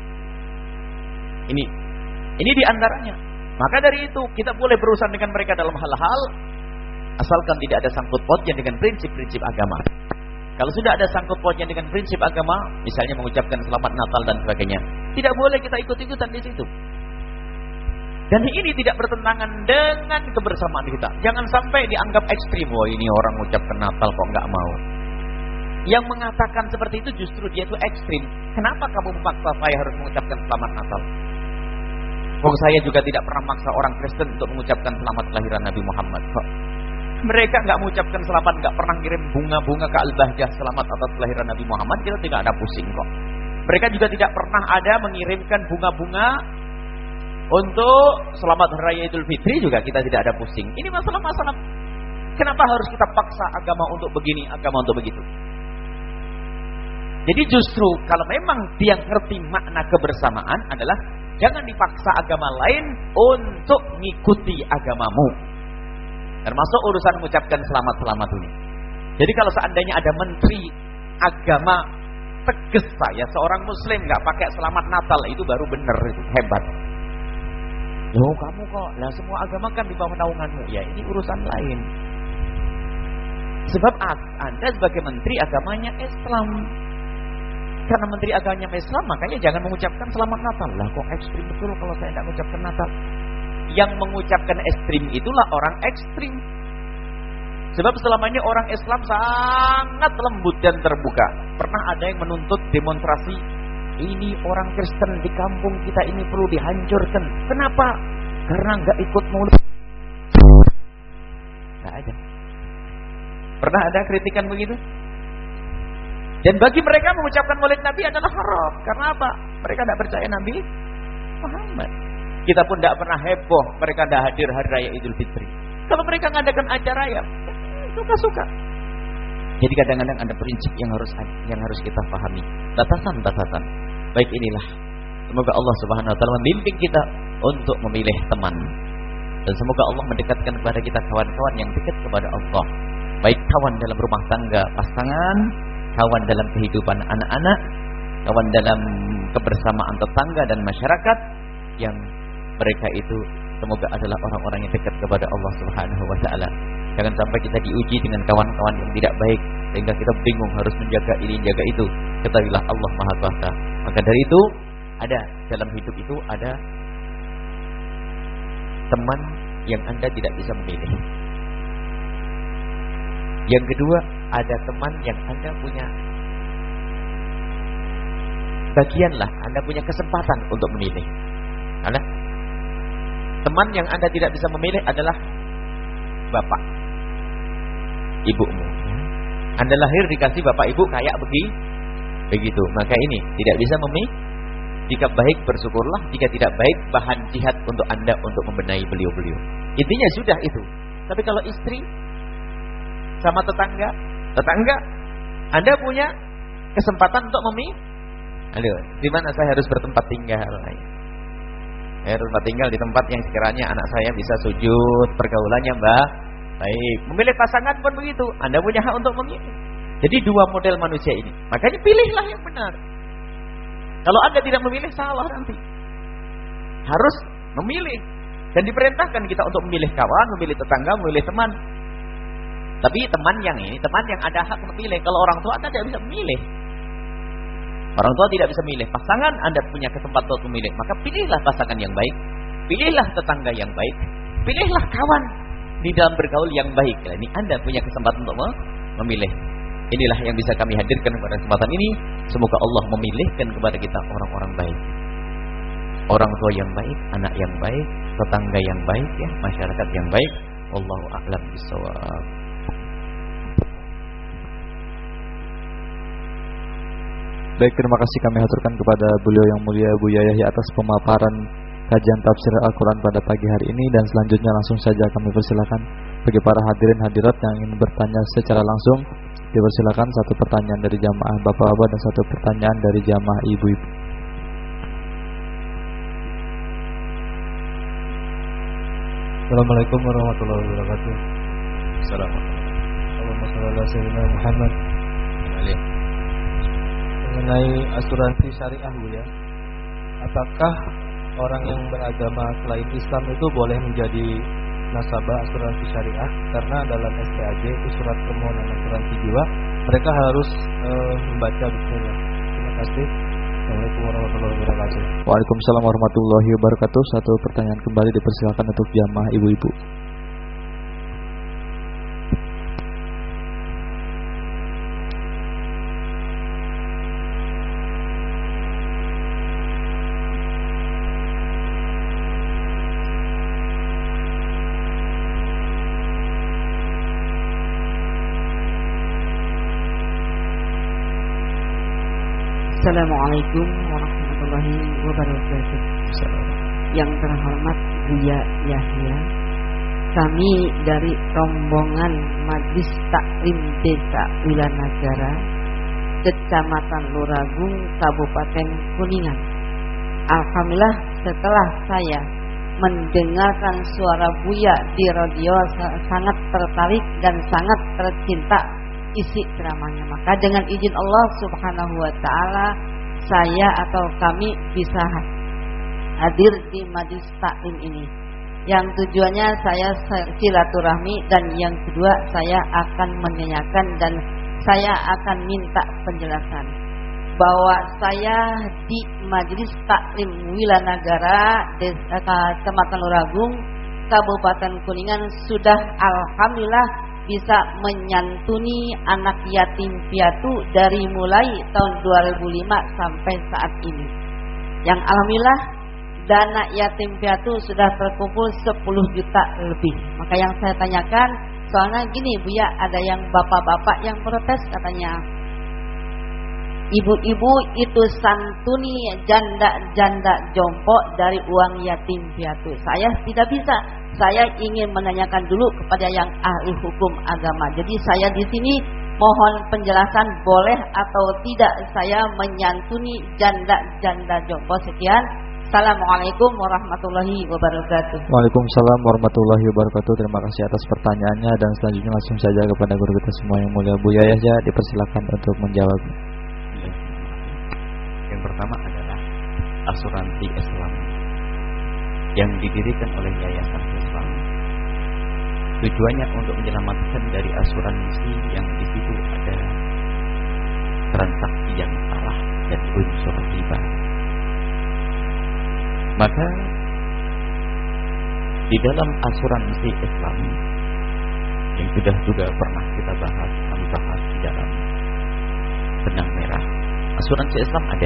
Ini di antaranya. Maka dari itu kita boleh berurusan dengan mereka dalam hal-hal asalkan tidak ada sangkut pautnya dengan prinsip-prinsip agama. Kalau sudah ada sangkut pautnya dengan prinsip agama, misalnya mengucapkan selamat Natal dan sebagainya, tidak boleh kita ikut-ikutan di situ. Dan ini tidak bertentangan dengan kebersamaan kita. Jangan sampai dianggap ekstrim. Wah, ini orang mengucapkan Natal kok nggak mau. Yang mengatakan seperti itu justru dia itu ekstrim. Kenapa kamu memaksa saya harus mengucapkan selamat Natal? Kok saya juga tidak pernah maksa orang Kristen untuk mengucapkan selamat kelahiran Nabi Muhammad kok. Mereka nggak mengucapkan selamat, nggak pernah kirim bunga-bunga ke Al-Bahjah selamat atas kelahiran Nabi Muhammad, kita tidak ada pusing kok. Mereka juga tidak pernah ada mengirimkan bunga-bunga untuk selamat Hari Raya Idul Fitri, juga kita tidak ada pusing. Ini masalah-masalah. Kenapa harus kita paksa agama untuk begini, agama untuk begitu? Jadi justru kalau memang dia ngerti makna kebersamaan adalah jangan dipaksa agama lain untuk mengikuti agamamu. Termasuk urusan mengucapkan selamat-selamat ini. Jadi kalau seandainya ada menteri agama tegas saya seorang muslim nggak pakai selamat Natal, itu baru benar, itu hebat. Loh kamu kok, lah semua agama kan di bawah naunganmu. Ya ini urusan lain. Sebab Anda sebagai menteri agamanya Islam. Karena menteri agamanya Islam, makanya jangan mengucapkan selamat Natal. Lah kok ekstrim betul kalau saya tidak mengucapkan Natal. Yang mengucapkan ekstrim itulah orang ekstrim. Sebab selamanya orang Islam sangat lembut dan terbuka. Pernah ada yang menuntut demonstrasi, ini orang Kristen di kampung kita ini perlu dihancurkan. Kenapa? Karena nggak ikut maulid. Nggak ada. Pernah ada kritikan begitu? Dan bagi mereka mengucapkan maulid Nabi adalah haram. Karena apa? Mereka tidak percaya Nabi Muhammad. Kita pun tidak pernah heboh mereka tidak hadir Hari Raya Idul Fitri. Kalau mereka mengadakan acara ya suka-suka. Jadi kadang-kadang ada prinsip yang harus kita pahami. Batasan-batasan. Baik inilah. Semoga Allah Subhanahu wa taala membimbing kita untuk memilih teman. Dan semoga Allah mendekatkan kepada kita kawan-kawan yang dekat kepada Allah. Baik kawan dalam rumah tangga pasangan, kawan dalam kehidupan anak-anak, kawan dalam kebersamaan tetangga dan masyarakat, yang mereka itu semoga adalah orang-orang yang dekat kepada Allah Subhanahu wa taala. Jangan sampai kita diuji dengan kawan-kawan yang tidak baik sehingga kita bingung harus menjaga ini, menjaga itu. Ketahuilah Allah Maha Kuasa. Maka dari itu, ada dalam hidup itu ada teman yang Anda tidak bisa memilih. Yang kedua, ada teman yang Anda punya bagianlah, Anda punya kesempatan untuk memilih. Ada teman yang Anda tidak bisa memilih adalah bapak, ibumu. Anda lahir dikasih bapak ibu kayak begitu. Maka ini tidak bisa memilih. Jika baik bersyukurlah, jika tidak baik bahan jihad untuk Anda untuk membenahi beliau-beliau. Intinya sudah itu. Tapi kalau istri sama tetangga Anda punya kesempatan untuk memilih. Aduh, di mana saya harus bertempat tinggal? Saya harus tinggal di tempat yang sekiranya anak saya bisa sujud, pergaulannya baik. Memilih pasangan pun begitu. Anda punya hak untuk memilih. Jadi dua model manusia ini. Makanya pilihlah yang benar. Kalau Anda tidak memilih, salah nanti. Harus memilih. Dan diperintahkan kita untuk memilih kawan, memilih tetangga, memilih teman. Tapi teman yang ada hak memilih. Kalau orang tua Anda tidak bisa memilih. Orang tua tidak bisa memilih. Pasangan Anda punya kesempatan untuk memilih. Maka pilihlah pasangan yang baik. Pilihlah tetangga yang baik. Pilihlah kawan di dalam bergaul yang baik. Ini Anda punya kesempatan untuk memilih. Inilah yang bisa kami hadirkan pada kesempatan ini. Semoga Allah memilihkan kepada kita orang-orang baik. Orang tua yang baik, anak yang baik, tetangga yang baik, ya, masyarakat yang baik. Wallahu a'lam bishawab. Baik, terima kasih kami haturkan kepada beliau yang mulia Buya Yahya atas pemaparan kajian tafsir Al-Quran pada pagi hari ini. Dan selanjutnya langsung saja kami persilakan bagi para hadirin hadirat yang ingin bertanya secara langsung, dipersilakan satu pertanyaan dari jamaah bapak-bapak dan satu pertanyaan dari jamaah ibu-ibu. Assalamualaikum warahmatullahi wabarakatuh. Assalamualaikum. Muhammad. Mengenai asuransi syariah, Bu, ya. Apakah orang yang beragama selain Islam itu boleh menjadi nasabah asuransi syariah? Karena dalam SPAJ itu surat permohonan asuransi jiwa, mereka harus membaca bismillah. Terima kasih. Assalamualaikum warahmatullahi wabarakatuh. Waalaikumsalam warahmatullahi wabarakatuh. Satu pertanyaan kembali dipersilakan untuk jamaah ibu-ibu. Assalamualaikum warahmatullahi wabarakatuh. Yang terhormat Buya Yahya, kami dari rombongan Majelis Taklim Desa Wilanagara, Kecamatan Luragung, Kabupaten Kuningan. Alhamdulillah, setelah saya mendengarkan suara Buya di radio, sangat tertarik dan sangat tercinta isi ceramahnya. Maka dengan izin Allah Subhanahu wa taala, saya atau kami bisa hadir di majelis taklim ini. Yang tujuannya saya silaturahmi, dan yang kedua saya akan menanyakan dan saya akan minta penjelasan bahwa saya di majelis taklim Wilanagara, Kecamatan Luragung, Kabupaten Kuningan, sudah alhamdulillah bisa menyantuni anak yatim piatu dari mulai tahun 2005 sampai saat ini. Yang alhamdulillah dana yatim piatu sudah terkumpul 10 juta lebih. Maka yang saya tanyakan, soalnya gini Buya, ada yang bapak-bapak yang protes katanya, ibu-ibu itu santuni janda-janda jompo dari uang yatim piatu. Saya tidak bisa. Saya ingin menanyakan dulu kepada yang ahli hukum agama. Jadi saya di sini mohon penjelasan, boleh atau tidak saya menyantuni janda-janda jompo. Sekian. Assalamualaikum warahmatullahi wabarakatuh. Waalaikumsalam warahmatullahi wabarakatuh. Terima kasih atas pertanyaannya, dan selanjutnya langsung saja kepada guru kita semua yang mulia, Buya Yahya, dipersilakan untuk menjawab. Yang pertama adalah asuransi Islam yang didirikan oleh Yayasan Islam. Tujuannya untuk menyelamatkan dari asuransi yang di situ ada transaksi yang salah dan unsur riba. Maka di dalam asuransi Islam yang sudah juga pernah kita bahas, kami bahas di dalam benang merah, asuransi Islam ada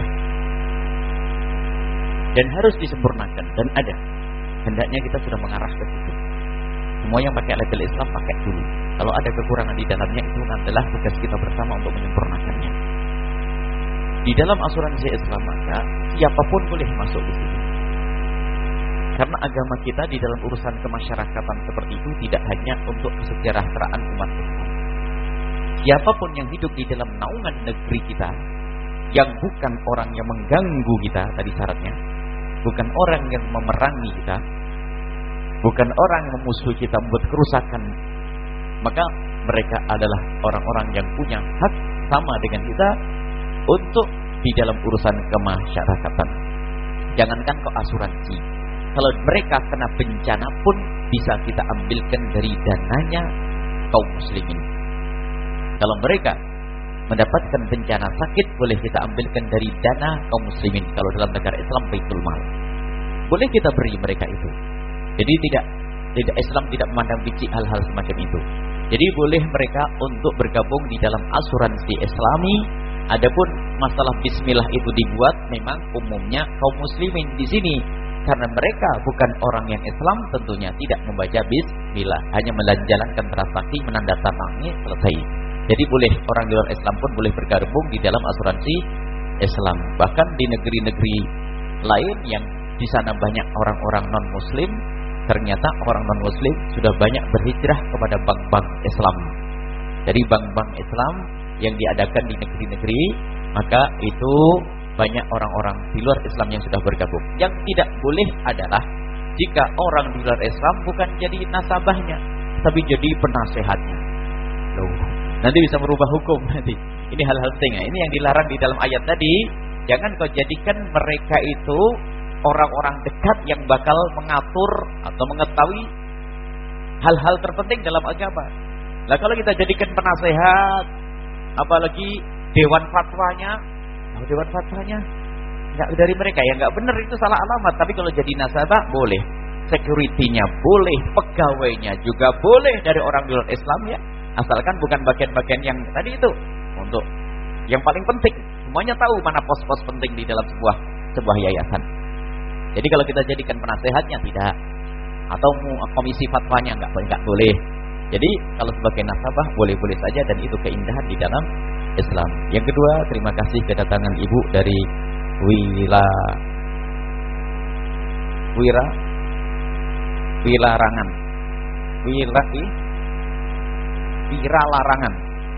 dan harus disempurnakan, dan ada. Hendaknya kita sudah mengarah ke situ. Semua yang pakai label Islam pakai dulu. Kalau ada kekurangan di dalamnya, itu adalah tugas kita bersama untuk menyempurnakannya. Di dalam asuransi Islam maka siapapun boleh masuk di sini. Karena agama kita di dalam urusan kemasyarakatan seperti itu tidak hanya untuk kesejahteraan umat Islam. Siapapun yang hidup di dalam naungan negeri kita, yang bukan orang yang mengganggu kita, tadi syaratnya, bukan orang yang memerangi kita, bukan orang yang memusuhi kita, membuat kerusakan, maka mereka adalah orang-orang yang punya hak sama dengan kita untuk di dalam urusan kemasyarakatan. Jangankan ke asuransi, kalau mereka kena bencana pun bisa kita ambilkan dari dananya kaum muslimin. Kalau mereka mendapatkan bencana sakit, boleh kita ambilkan dari dana kaum muslimin. Kalau dalam negara Islam, Baitul Mal, boleh kita beri mereka itu. Jadi tidak Islam tidak memandang benci hal-hal semacam itu. Jadi boleh mereka untuk bergabung di dalam asuransi Islami. Adapun masalah bismillah itu dibuat memang umumnya kaum muslimin di sini, karena mereka bukan orang yang Islam, tentunya tidak membaca bismillah, hanya menjalankan transaksi, menandatangani, selesai. Jadi boleh orang di luar Islam pun boleh bergabung di dalam asuransi Islam. Bahkan di negeri-negeri lain yang di sana banyak orang-orang non-muslim, ternyata orang non-muslim sudah banyak berhijrah kepada bank-bank Islam. Dari bank-bank Islam yang diadakan di negeri-negeri, maka itu banyak orang-orang di luar Islam yang sudah bergabung. Yang tidak boleh adalah jika orang di luar Islam bukan jadi nasabahnya, tapi jadi penasehatnya. Loh, nanti bisa merubah hukum nanti. Ini hal-hal penting. Ini yang dilarang di dalam ayat tadi. Jangan kau jadikan mereka itu orang-orang dekat yang bakal mengatur atau mengetahui hal-hal terpenting dalam agama. Lah kalau kita jadikan penasehat, apalagi dewan fatwanya, dewan fatwanya enggak dari mereka, ya enggak benar, itu salah alamat. Tapi kalau jadi nasabah boleh, security-nya boleh, pegawainya juga boleh dari orang di luar Islam ya, asalkan bukan bagian-bagian yang tadi itu. Untuk yang paling penting, semuanya tahu mana pos-pos penting di dalam sebuah yayasan. Jadi kalau kita jadikan penasehatnya tidak, atau komisi fatwanya enggak boleh. Jadi kalau sebagai nasabah boleh-boleh saja, dan itu keindahan di dalam Islam. Yang kedua, terima kasih kedatangan Ibu dari Wiralarangan.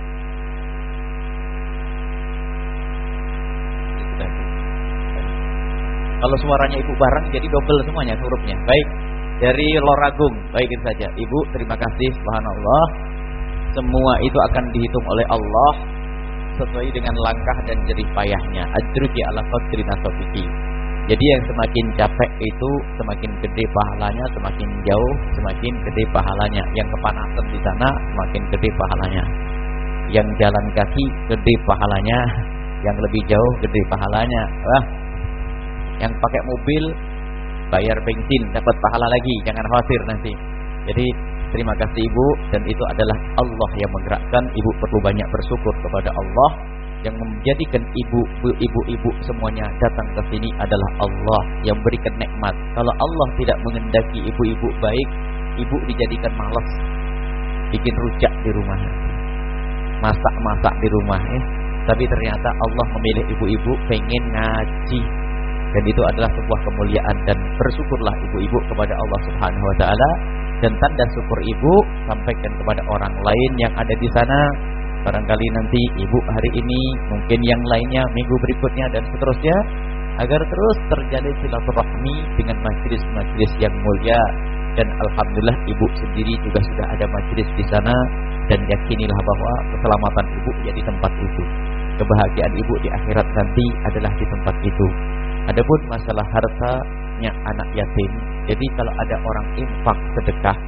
Kalau suaranya Ibu bareng jadi double semuanya hurufnya. Baik, dari Loragung. Baik, itu saja. Ibu, terima kasih, subhanallah. Semua itu akan dihitung oleh Allah sesuai dengan langkah dan jerih payahnya. Ajruki ala qadri nasabiki. Jadi yang semakin capek itu semakin gede pahalanya, semakin jauh semakin gede pahalanya. Yang kepanasan di sana semakin gede pahalanya. Yang jalan kaki gede pahalanya, yang lebih jauh gede pahalanya. Wah, yang pakai mobil bayar bensin dapat pahala lagi, jangan khawatir nanti. Jadi terima kasih Ibu, dan itu adalah Allah yang menggerakkan. Ibu perlu banyak bersyukur kepada Allah. Yang menjadikan ibu-ibu semuanya datang ke sini adalah Allah yang berikan nikmat. Kalau Allah tidak mengendaki ibu-ibu baik, ibu dijadikan malas, bikin rujak di rumah, masak-masak di rumah ya. Tapi ternyata Allah memilih ibu-ibu pengen ngaji, dan itu adalah sebuah kemuliaan. Dan bersyukurlah ibu-ibu kepada Allah Subhanahu wa taala, dan tanda syukur ibu sampaikan kepada orang lain yang ada di sana. Barangkali nanti ibu hari ini, mungkin yang lainnya minggu berikutnya dan seterusnya, agar terus terjalin silaturahmi dengan majelis-majelis yang mulia. Dan alhamdulillah ibu sendiri juga sudah ada majelis di sana, dan yakinilah bahwa keselamatan ibu ya di tempat itu. Kebahagiaan ibu di akhirat nanti adalah di tempat itu. Adapun masalah hartanya anak yatim, jadi kalau ada orang infak sedekah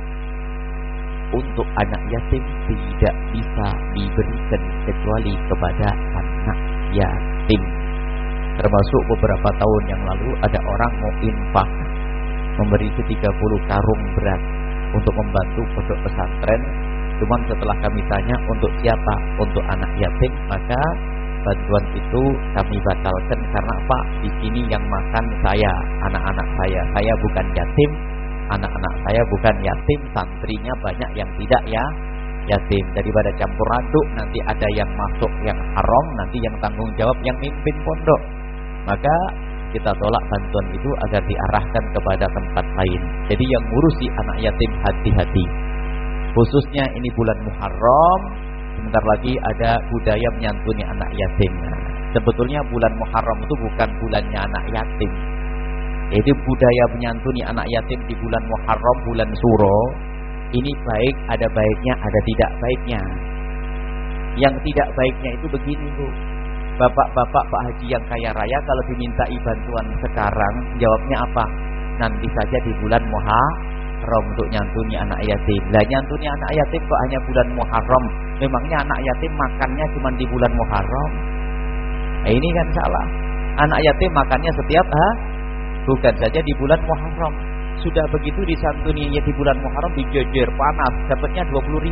untuk anak yatim tidak bisa diberikan kecuali kepada anak yatim. Termasuk beberapa tahun yang lalu ada orang mau infak memberi 30 karung beras untuk membantu pondok pesantren. Cuman setelah kami tanya untuk siapa, untuk anak yatim, maka bantuan itu kami batalkan karena apa? Di sini yang makan saya, anak-anak saya. Saya bukan yatim, anak-anak saya bukan yatim, santrinya banyak yang tidak ya yatim. Daripada campur aduk, nanti ada yang masuk yang haram, nanti yang tanggung jawab yang mimpin pondok. Maka kita tolak bantuan itu agar diarahkan kepada tempat lain. Jadi yang ngurusi anak yatim hati-hati. Khususnya ini bulan Muharram, sebentar lagi ada budaya menyantuni anak yatim. Nah, sebetulnya bulan Muharram itu bukan bulannya anak yatim. Jadi budaya menyantuni anak yatim di bulan Muharram, bulan Suro, ini baik, ada baiknya, ada tidak baiknya. Yang tidak baiknya itu begini Bu, bapak-bapak Pak Haji yang kaya raya kalau dimintai bantuan sekarang, jawabnya apa? Nanti saja di bulan Muharram untuk nyantuni anak yatim. Lah nyantuni anak yatim kok hanya bulan Muharram? Memangnya anak yatim makannya cuma di bulan Muharram? Nah, ini kan salah. Anak yatim makannya setiap bukan saja di bulan Muharram. Sudah begitu disantuni ya di bulan Muharram dijejer panas, dapatnya 20.000.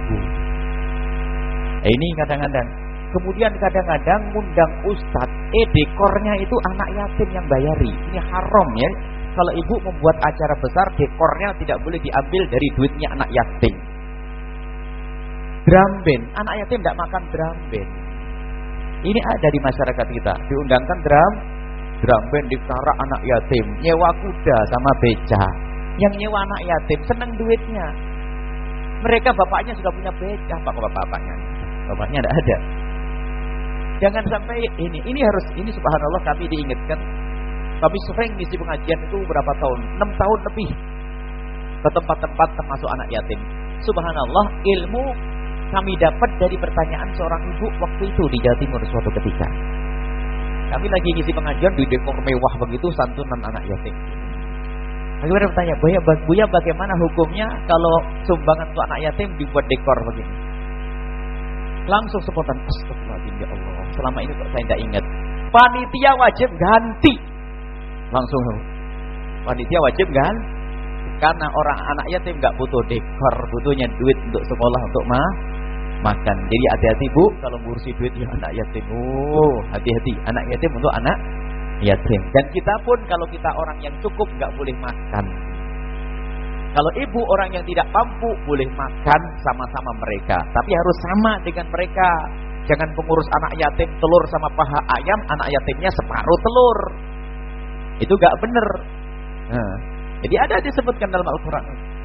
Nah, ini kadang-kadang. Kemudian kadang-kadang ngundang ustadz, dekornya itu anak yatim yang bayari. Ini haram ya. Kalau ibu membuat acara besar, dekornya tidak boleh diambil dari duitnya anak yatim. Drum band, anak yatim tidak makan drum band. Ini ada di masyarakat kita. Diundangkan drum band dikara anak yatim, nyewa kuda sama beca. Yang nyewa anak yatim seneng duitnya. Mereka bapaknya sudah punya beca, bapaknya. Bapaknya tidak ada. Jangan sampai ini harus, ini subhanallah kami diingatkan. Kami sering ngisi pengajian itu berapa tahun? 6 tahun lebih. Ke tempat-tempat termasuk anak yatim. Subhanallah, ilmu kami dapat dari pertanyaan seorang ibu waktu itu di Jawa Timur suatu ketika. Kami lagi ngisi pengajian di dekor mewah begitu, santunan anak yatim. Bagaimana bertanya, Buya bagaimana hukumnya kalau sumbangan untuk anak yatim dibuat dekor begini? Langsung spontan, astagfirullahaladzim ya Allah, selama ini kok saya tidak ingat. Panitia wajib ganti. Langsung panitia wajib ganti. Karena orang anak yatim nggak butuh dekor, butuhnya duit untuk sekolah, untuk makan. Jadi hati-hati Bu kalau ngurusi duit ya anak yatim. Hati-hati, anak yatim untuk anak yatim. Dan kita pun kalau kita orang yang cukup nggak boleh makan. Kalau ibu orang yang tidak mampu boleh makan sama-sama mereka, tapi harus sama dengan mereka. Jangan pengurus anak yatim telur sama paha ayam, anak yatimnya separuh telur. Itu gak bener. Nah, jadi ada disebutkan dalam Al-Quran.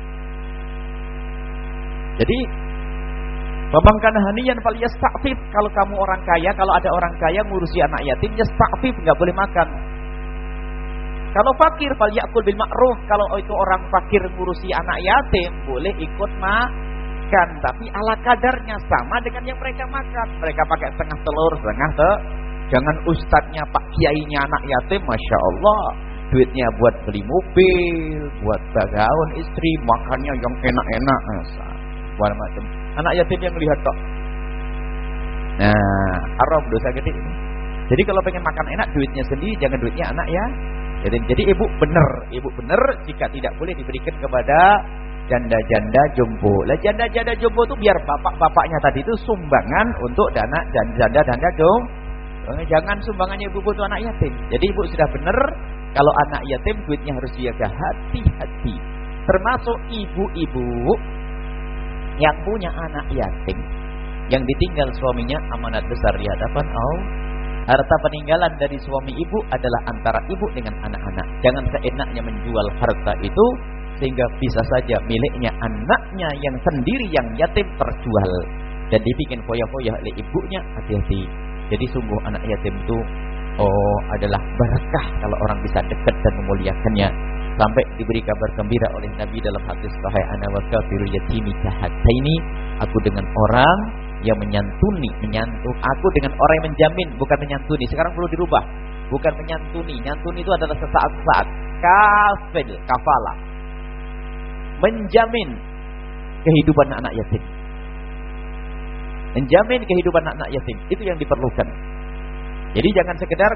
Jadi Babang kana haniyan fal yasta'fif. Kalau kamu orang kaya, kalau ada orang kaya ngurusi anak yatim, yasta'fif, enggak boleh makan. Kalau fakir fal ya'kul bil ma'ruf. Kalau itu orang fakir ngurusi anak yatim, boleh ikut makan, tapi ala kadarnya, sama dengan yang mereka makan. Mereka pakai setengah telur, setengah jangan ustadznya, pak kiainya anak yatim, masya Allah, duitnya buat beli mobil, buat gaun istri, makannya yang enak-enak, buat macam. Anak yatim yang lihat kok. Nah, haram, dosa gede ini. Jadi kalau pengen makan enak, duitnya sendiri, jangan duitnya anak ya. Jadi ibu benar jika tidak boleh diberikan kepada janda-janda jompo. Lah janda-janda jompo itu biar bapak-bapaknya tadi itu sumbangan untuk dana janda-janda jompo. Jangan sumbangannya ibu buat anak yatim. Jadi ibu sudah benar, kalau anak yatim duitnya harus dijaga, hati-hati. Termasuk ibu-ibu yang punya anak yatim, yang ditinggal suaminya, amanat besar di hadapan Allah. Harta peninggalan dari suami ibu adalah antara ibu dengan anak-anak. Jangan seenaknya menjual harta itu sehingga bisa saja miliknya anaknya yang sendiri yang yatim terjual dan dibikin foya-foya oleh ibunya. Hati-hati. Jadi sungguh anak yatim itu adalah berkah kalau orang bisa dekat dan memuliakannya. Sampai diberi kabar gembira oleh Nabi dalam hadis sahih, ana wa kafiru yatimi kahataini, aku dengan orang yang menyantuni, aku dengan orang yang menjamin, bukan menyantuni. Sekarang perlu dirubah, bukan menyantuni. Nyantuni itu adalah sesaat-saat. Kafala, menjamin kehidupan anak yatim. Menjamin kehidupan anak yatim, itu yang diperlukan. Jadi jangan sekedar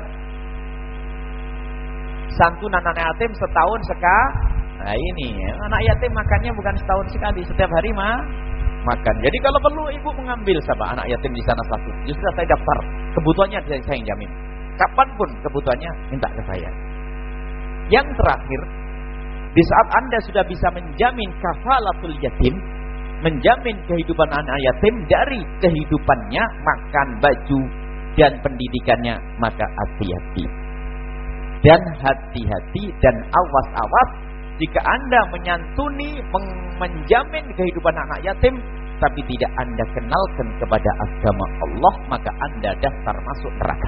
santunan anak yatim setahun sekali. Nah ini, anak yatim makannya bukan setahun sekali, setiap hari makan. Jadi kalau perlu ibu mengambil sahabat anak yatim di sana satu, justru saya daftar kebutuhannya, saya yang jamin. Kapanpun kebutuhannya minta ke saya. Yang terakhir, di saat Anda sudah bisa menjamin kafalatul yatim, menjamin kehidupan anak yatim dari kehidupannya, makan, baju, dan pendidikannya, maka hati-hati. Dan hati-hati dan awas-awas jika Anda menyantuni, menjamin kehidupan anak yatim, tapi tidak Anda kenalkan kepada agama Allah, maka Anda daftar masuk neraka.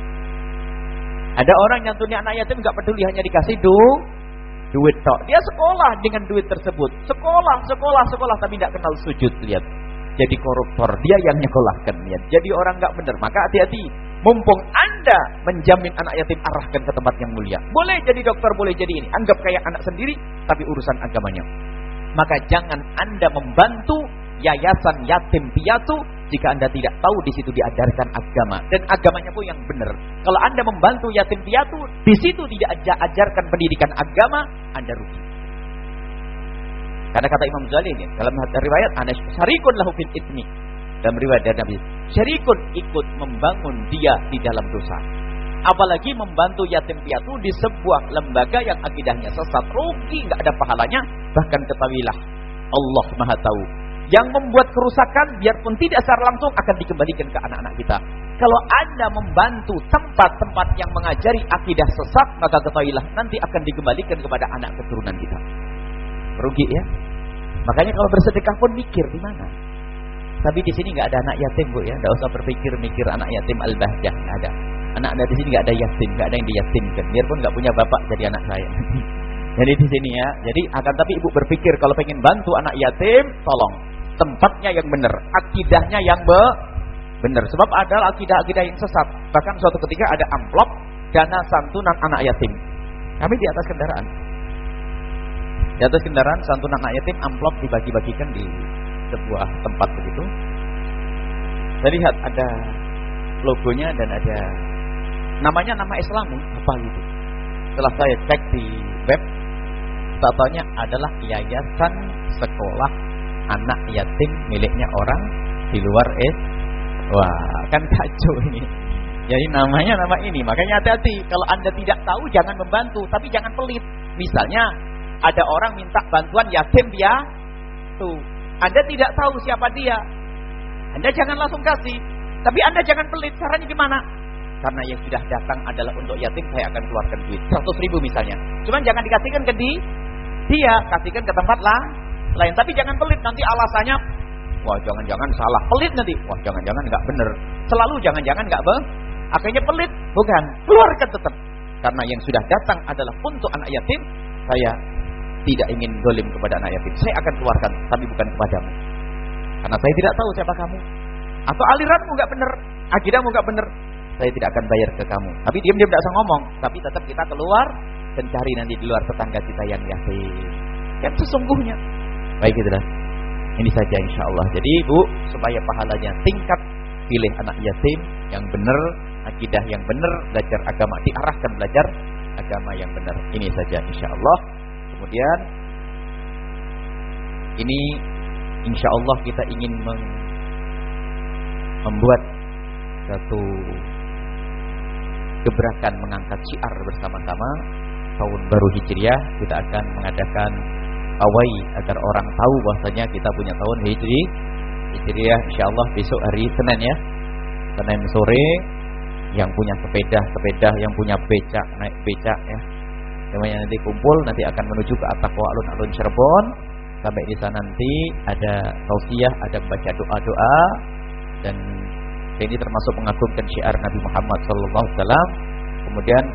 Ada orang nyantuni anak yatim gak peduli, hanya dikasih duit tok. Dia sekolah dengan duit tersebut. Sekolah, tapi tidak kenal sujud, lihat. Jadi koruptor, dia yang nyekolahkan, lihat. Jadi orang gak benar, maka hati-hati. Mumpung Anda menjamin anak yatim, arahkan ke tempat yang mulia. Boleh jadi dokter, boleh jadi ini. Anggap kayak anak sendiri, tapi urusan agamanya. Maka jangan Anda membantu yayasan yatim piatu jika Anda tidak tahu di situ diajarkan agama dan agamanya pun yang benar. Kalau Anda membantu yatim piatu, di situ tidak ajarkan pendidikan agama, Anda rugi. Karena kata Imam Ghazali ini dalam riwayat, ana syarikun lahu fil itsmi. Dalam riwayat dari Nabi, syarikun ikut membangun dia di dalam dosa. Apalagi membantu yatim piatu di sebuah lembaga yang akidahnya sesat, rugi, enggak ada pahalanya. Bahkan ketahuilah, Allah Maha tahu. Yang membuat kerusakan biarpun tidak secara langsung akan dikembalikan ke anak-anak kita. Kalau Anda membantu tempat-tempat yang mengajari akidah sesat, maka ketahuilah nanti akan dikembalikan kepada anak keturunan kita. Rugi ya. Makanya kalau bersedekah pun mikir di mana. Tapi di sini nggak ada anak yatim, Bu ya. Nggak usah berpikir-mikir anak yatim al-bahjah, nggak ada. Anak Anda di sini nggak ada yatim, nggak ada yang diyatimkan. Biarpun nggak punya bapak jadi anak saya. Jadi di sini ya. Jadi akan tapi ibu berpikir kalau pengen bantu anak yatim, tolong tempatnya yang benar, akidahnya yang benar. Sebab ada akidah-akidah yang sesat. Bahkan suatu ketika ada amplop dana santunan anak yatim. Kami di atas kendaraan. Di atas kendaraan santunan anak yatim, amplop dibagi-bagikan di sebuah tempat begitu. Saya lihat ada logonya dan ada namanya, nama Islami apa gitu. Setelah saya cek di web, tatonya adalah yayasan sekolah anak yatim miliknya orang di luar wah, kan kacau ini. Jadi namanya nama ini. Makanya hati-hati, kalau Anda tidak tahu jangan membantu, tapi jangan pelit. Misalnya ada orang minta bantuan yatim piatu, Anda tidak tahu siapa dia, Anda jangan langsung kasih. Tapi Anda jangan pelit. Caranya gimana? Karena yang sudah datang adalah untuk yatim, saya akan keluarkan duit 100.000 misalnya. Cuman jangan dikasihkan ke dia, kasihkan ke tempat lain. Tapi jangan pelit, nanti alasannya, wah jangan-jangan salah. Pelit nanti, wah jangan-jangan nggak bener. Selalu jangan-jangan nggak akhirnya pelit. Bukan, keluarkan tetap. Karena yang sudah datang adalah untuk anak yatim. Saya tidak ingin zalim kepada anak yatim. Saya akan keluarkan, tapi bukan kepadamu. Karena saya tidak tahu siapa kamu. Atau aliranmu nggak bener, akidahmu nggak bener, saya tidak akan bayar ke kamu. Tapi diam-diam tidak usah ngomong. Tapi tetap kita keluar dan cari nanti di luar tetangga kita yang yatim. Yang sesungguhnya. Baik, itulah. Ini saja insya Allah. Jadi ibu, supaya pahalanya tingkat, pilih anak yatim yang benar, akidah yang benar, belajar agama, diarahkan belajar agama yang benar. Ini saja insya Allah. Kemudian ini insya Allah kita ingin membuat satu gebrakan mengangkat syiar bersama-sama. Tahun baru Hijriah kita akan mengadakan pawai agar orang tahu bahwasanya kita punya tahun Hijriah insyaallah besok hari Senin ya. Senin sore yang punya sepeda, yang punya becak, naik becak ya. Semuanya nanti kumpul, nanti akan menuju ke At-Taqwa alun-alun Cirebon. Sampai di sana nanti ada tausiah, ada baca doa-doa, dan ini termasuk mengagungkan syiar Nabi Muhammad SAW. Kemudian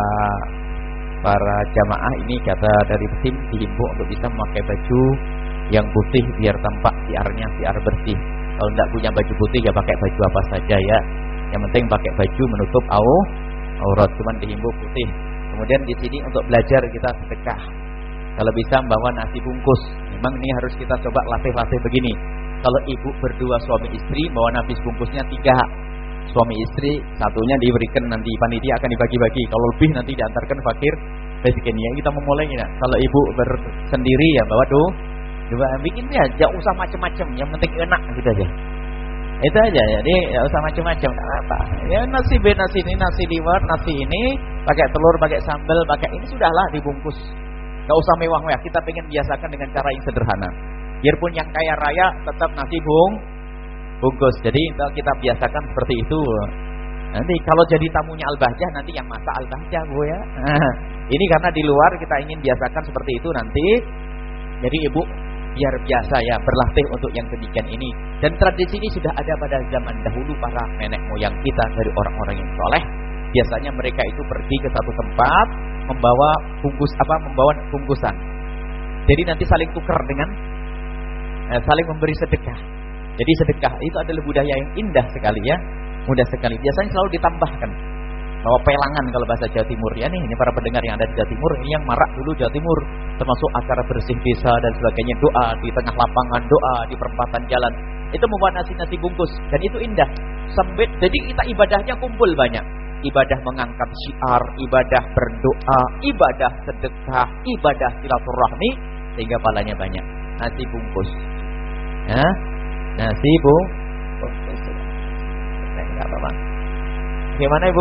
para jamaah ini kata dari tim dihimbau untuk bisa memakai baju yang putih biar tampak syiarnya syiar bersih. Kalau tidak punya baju putih ya pakai baju apa saja ya. Yang penting pakai baju menutup aurat, cuman dihimbau putih. Kemudian di sini untuk belajar kita sedekah. Kalau bisa membawa nasi bungkus. Memang ini harus kita coba latih-latih begini. Kalau ibu berdua suami istri bawa nasi bungkusnya 3. Suami istri satunya diberikan nanti panitia akan dibagi-bagi. Kalau lebih nanti diantarkan fakir miskin ya. Kita memulainya. Kalau ibu bersendiri ya bawa dua bikinnya jangan usah macam-macam. Yang penting enak gitu aja. Itu aja. Jadi enggak usah macam-macam. Apa? Ya nasi ini, nasi liwet, nasi ini pakai telur, pakai sambal, pakai ini sudahlah dibungkus. Enggak usah mewah-mewah. Kita pengen biasakan dengan cara yang sederhana. Biarpun yang kaya raya tetap nasi bungkus. Jadi kita biasakan seperti itu. Nanti kalau jadi tamunya Al-Bahjah nanti yang masak Al-Bahjah Bu ya. Ini karena di luar kita ingin biasakan seperti itu nanti. Jadi ibu biar biasa ya berlatih untuk yang demikian ini. Dan tradisi ini sudah ada pada zaman dahulu para nenek moyang kita dari orang-orang yang soleh. Biasanya mereka itu pergi ke satu tempat membawa bungkusan. Jadi nanti saling tukar dengan saling memberi sedekah. Jadi sedekah itu adalah budaya yang indah sekali ya. Mudah sekali. Biasanya selalu ditambahkan bahwa pelangan kalau bahasa Jawa Timur ya nih. Ini para pendengar yang ada di Jawa Timur, ini yang marak dulu Jawa Timur, termasuk acara bersih desa dan sebagainya, doa di tengah lapangan, doa di perempatan jalan. Itu membuat nasi bungkus dan itu indah. Sampai jadi kita ibadahnya kumpul banyak. Ibadah mengangkat syiar, ibadah berdoa, ibadah sedekah, ibadah silaturahmi sehingga pahalanya banyak. Nasi bungkus. Ya. Nasi bungkus. Enggak apa-apa. Gimana Ibu?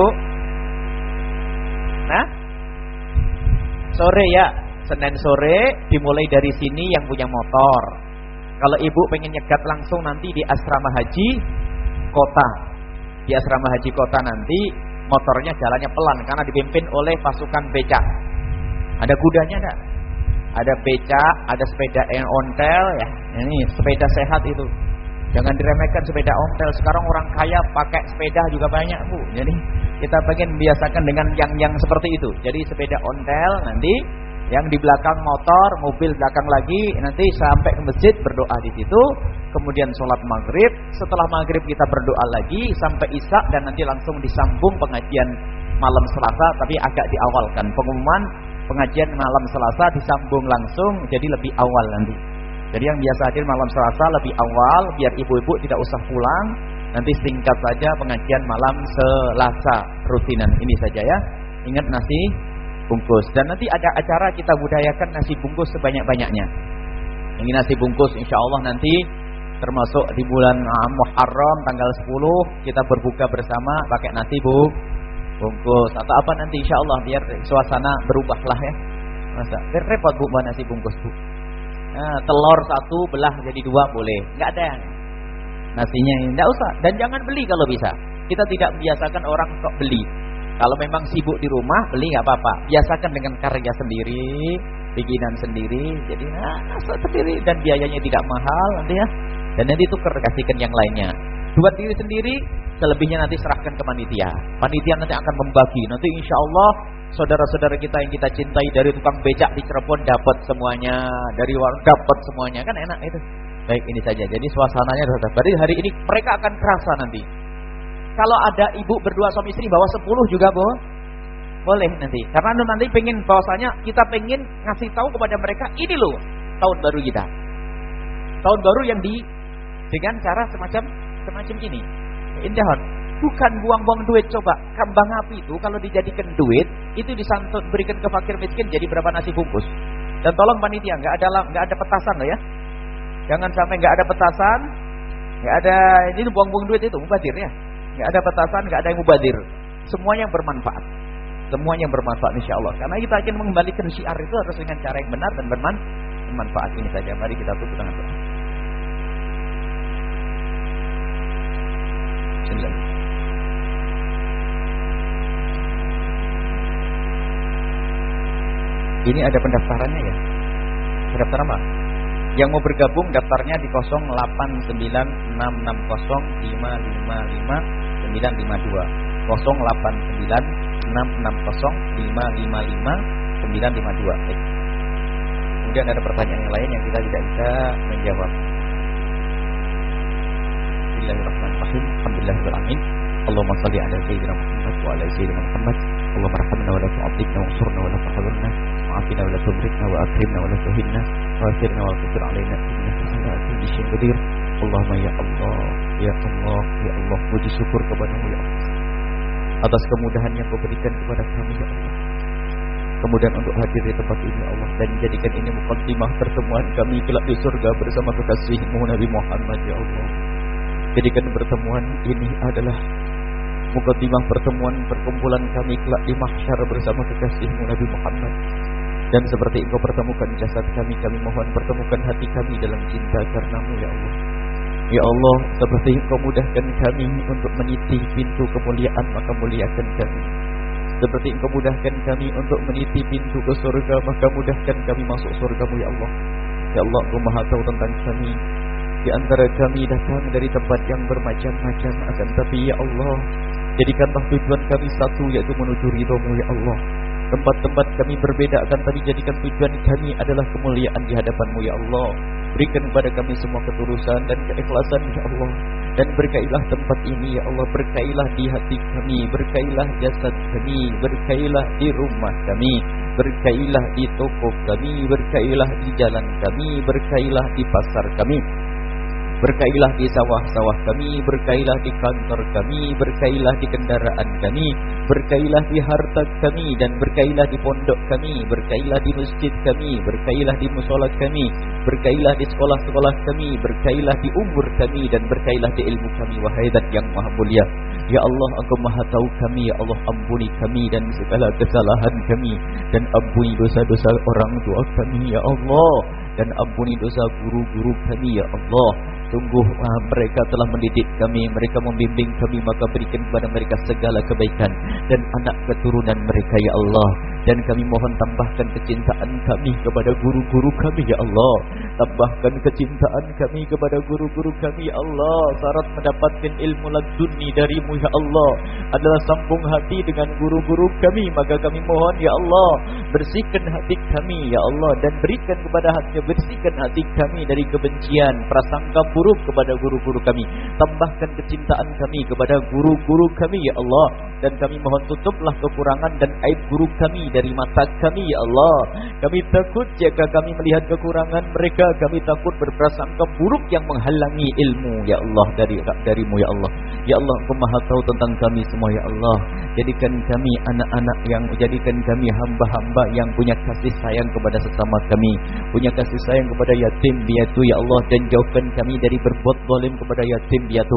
Nah? Sore ya, Senin sore dimulai dari sini yang punya motor. Kalau Ibu pengen nyegat langsung nanti di asrama haji kota. Di asrama haji kota nanti motornya jalannya pelan karena dipimpin oleh pasukan becak. Ada kudanya enggak? Ada becak, ada sepeda yang ontel ya. Ini sepeda sehat itu. Jangan diremehkan sepeda ontel. Sekarang orang kaya pakai sepeda juga banyak Bu. Jadi kita pengen biasakan dengan yang seperti itu. Jadi sepeda ontel nanti yang di belakang motor, mobil belakang lagi, nanti sampai ke masjid berdoa di situ. Kemudian sholat maghrib. Setelah maghrib kita berdoa lagi sampai isya dan nanti langsung disambung pengajian malam Selasa. Tapi agak diawalkan pengumuman pengajian malam Selasa disambung langsung jadi lebih awal nanti. Jadi yang biasa hadir malam Selasa lebih awal biar ibu-ibu tidak usah pulang. Nanti singkat saja pengajian malam Selasa rutinan ini saja ya. Ingat nasi bungkus. Dan nanti ada acara kita budayakan nasi bungkus sebanyak-banyaknya. Ini nasi bungkus insya Allah nanti termasuk di bulan Muharram tanggal 10 kita berbuka bersama pakai nasi bungkus atau apa nanti insya Allah biar suasana berubahlah ya. Masa repot Bu buat nasi bungkus Bu. Telur 1 belah jadi 2 boleh. Enggak ada. Nasinya ini enggak usah, dan jangan beli kalau bisa. Kita tidak biasakan orang kok beli. Kalau memang sibuk di rumah, beli nggak apa-apa. Biasakan dengan karya sendiri, bikinan sendiri. Jadi sendiri dan biayanya tidak mahal nanti ya. Dan nanti tukar kasihkan yang lainnya. Buat diri sendiri, selebihnya nanti serahkan ke panitia. Panitia nanti akan membagi. Nanti insya Allah saudara-saudara kita yang kita cintai dari tukang becak di Cirebon dapat semuanya, dari warung dapat semuanya, kan enak itu. Baik, ini saja. Jadi suasananya tetap. Berarti hari ini mereka akan kerasa nanti. Kalau ada ibu berdua suami istri bawa 10 juga boleh nanti. Karena nanti pengen bahwasanya kita pengen ngasih tahu kepada mereka ini loh tahun baru kita. Tahun baru yang dengan cara semacam ini. Indah. Bukan buang-buang duit, coba. Kembang api itu kalau dijadikan duit itu disantun berikan ke fakir miskin jadi berapa nasi bungkus. Dan tolong panitia enggak ada petasan loh ya. Jangan sampai enggak ada petasan, enggak ada ini buang-buang duit itu mubazir ya. Enggak ada petasan, enggak ada yang mubazir. Semuanya yang bermanfaat. Semuanya yang bermanfaat insyaallah. Karena kita akan mengembalikan syiar itu harus dengan cara yang benar dan bermanfaat. Ini saja. Mari kita tutup dengan doa. Bismillah. Ini ada pendaftarannya ya. Pendaftaran apa? Yang mau bergabung daftarnya di 089660555952. 089660555952. Kemudian ada pertanyaan yang lain yang kita tidak bisa menjawab. Bismillahirrahmanirrahim. Alhamdulillahirrahmanirrahim. Allahumma salli ala sayyidina Muhammad wa ala sayyidina Muhammad. Allahumma rahmna wa la tu'adzibna wa ansurna wa la tahzurna. Wa'afina wa la tubrikna wa akrimna wa la tuhinna. Wa asirna wa la tusir alaina innaka ala kulli syai'in qadir. Allahumma ya Allah, ya Allah, ya Allah, puji syukur kepada-Mu ya Allah atas kemudahan yang Kau berikan kepada kami ya Allah. Kemudian untuk hadir di tempat ini ya Allah, dan jadikan ini muqaddimah pertemuan kami kelak di surga bersama kekasih-Mu Nabi Muhammad ya Allah. Jadikan pertemuan ini adalah muqaddimah pertemuan perkumpulan kami kelak di mahsyar bersama kekasih-Mu Nabi Muhammad. Dan seperti Engkau pertemukan jasad kami, kami mohon pertemukan hati kami dalam cinta karena-Mu ya Allah. Ya Allah, seperti Engkau mudahkan kami untuk meniti pintu kemuliaan, maka muliakan kami. Seperti Engkau mudahkan kami untuk meniti pintu ke surga, maka mudahkan kami masuk surga-Mu ya Allah. Ya Allah, Engkau Maha tahu tentang kami. Di antara kami datang dari tempat yang bermacam-macam, akan tapi ya Allah, jadikanlah tujuan kami satu, yaitu menuju ridha-Mu ya Allah. Tempat-tempat kami berbeda, akan tapi jadikan tujuan kami adalah kemuliaan di hadapan-Mu ya Allah. Berikan kepada kami semua ketulusan dan keikhlasan ya Allah. Dan berkailah tempat ini ya Allah. Berkailah di hati kami, berkailah jasad kami, berkailah di rumah kami, berkailah di toko kami, berkailah di jalan kami, berkailah di pasar kami, berkailah di sawah-sawah kami, berkailah di kantor kami, berkailah di kendaraan kami, berkailah di harta kami, dan berkailah di pondok kami, berkailah di masjid kami, berkailah di musola kami, berkailah di sekolah-sekolah kami, berkailah di umur kami, dan berkailah di ilmu kami, wahai Zat yang Maha Mulia. Ya Allah, Engkau Maha tahu kami, ya Allah, ampuni kami dan segala kesalahan kami, dan ampuni dosa-dosa orang tua kami ya Allah, dan ampuni dosa guru-guru kami ya Allah. Sungguh mereka telah mendidik kami, mereka membimbing kami, maka berikan kepada mereka segala kebaikan dan anak keturunan mereka ya Allah. Dan kami mohon tambahkan kecintaan kami kepada guru-guru kami ya Allah. Tambahkan kecintaan kami kepada guru-guru kami ya Allah. Syarat mendapatkan ilmu laduni dari-Mu ya Allah adalah sambung hati dengan guru-guru kami, maka kami mohon ya Allah, bersihkan hati kami ya Allah, dan berikan kepada hati, bersihkan hati kami dari kebencian, prasangka buruk kepada guru-guru kami. Tambahkan kecintaan kami kepada guru-guru kami ya Allah. Dan kami mohon tutuplah kekurangan dan aib guru kami dari mata kami ya Allah. Kami takut jika kami melihat kekurangan mereka, kami takut berprasangka buruk yang menghalangi ilmu ya Allah dari-Mu ya Allah. Ya Allah, Engkau Maha tahu tentang kami semua ya Allah. Jadikan kami anak-anak yang, jadikan kami hamba-hamba yang punya kasih sayang kepada sesama kami, punya kasih sayang kepada yatim piatu ya Allah, dan jauhkan kami dari berbuat zalim kepada yatim piatu.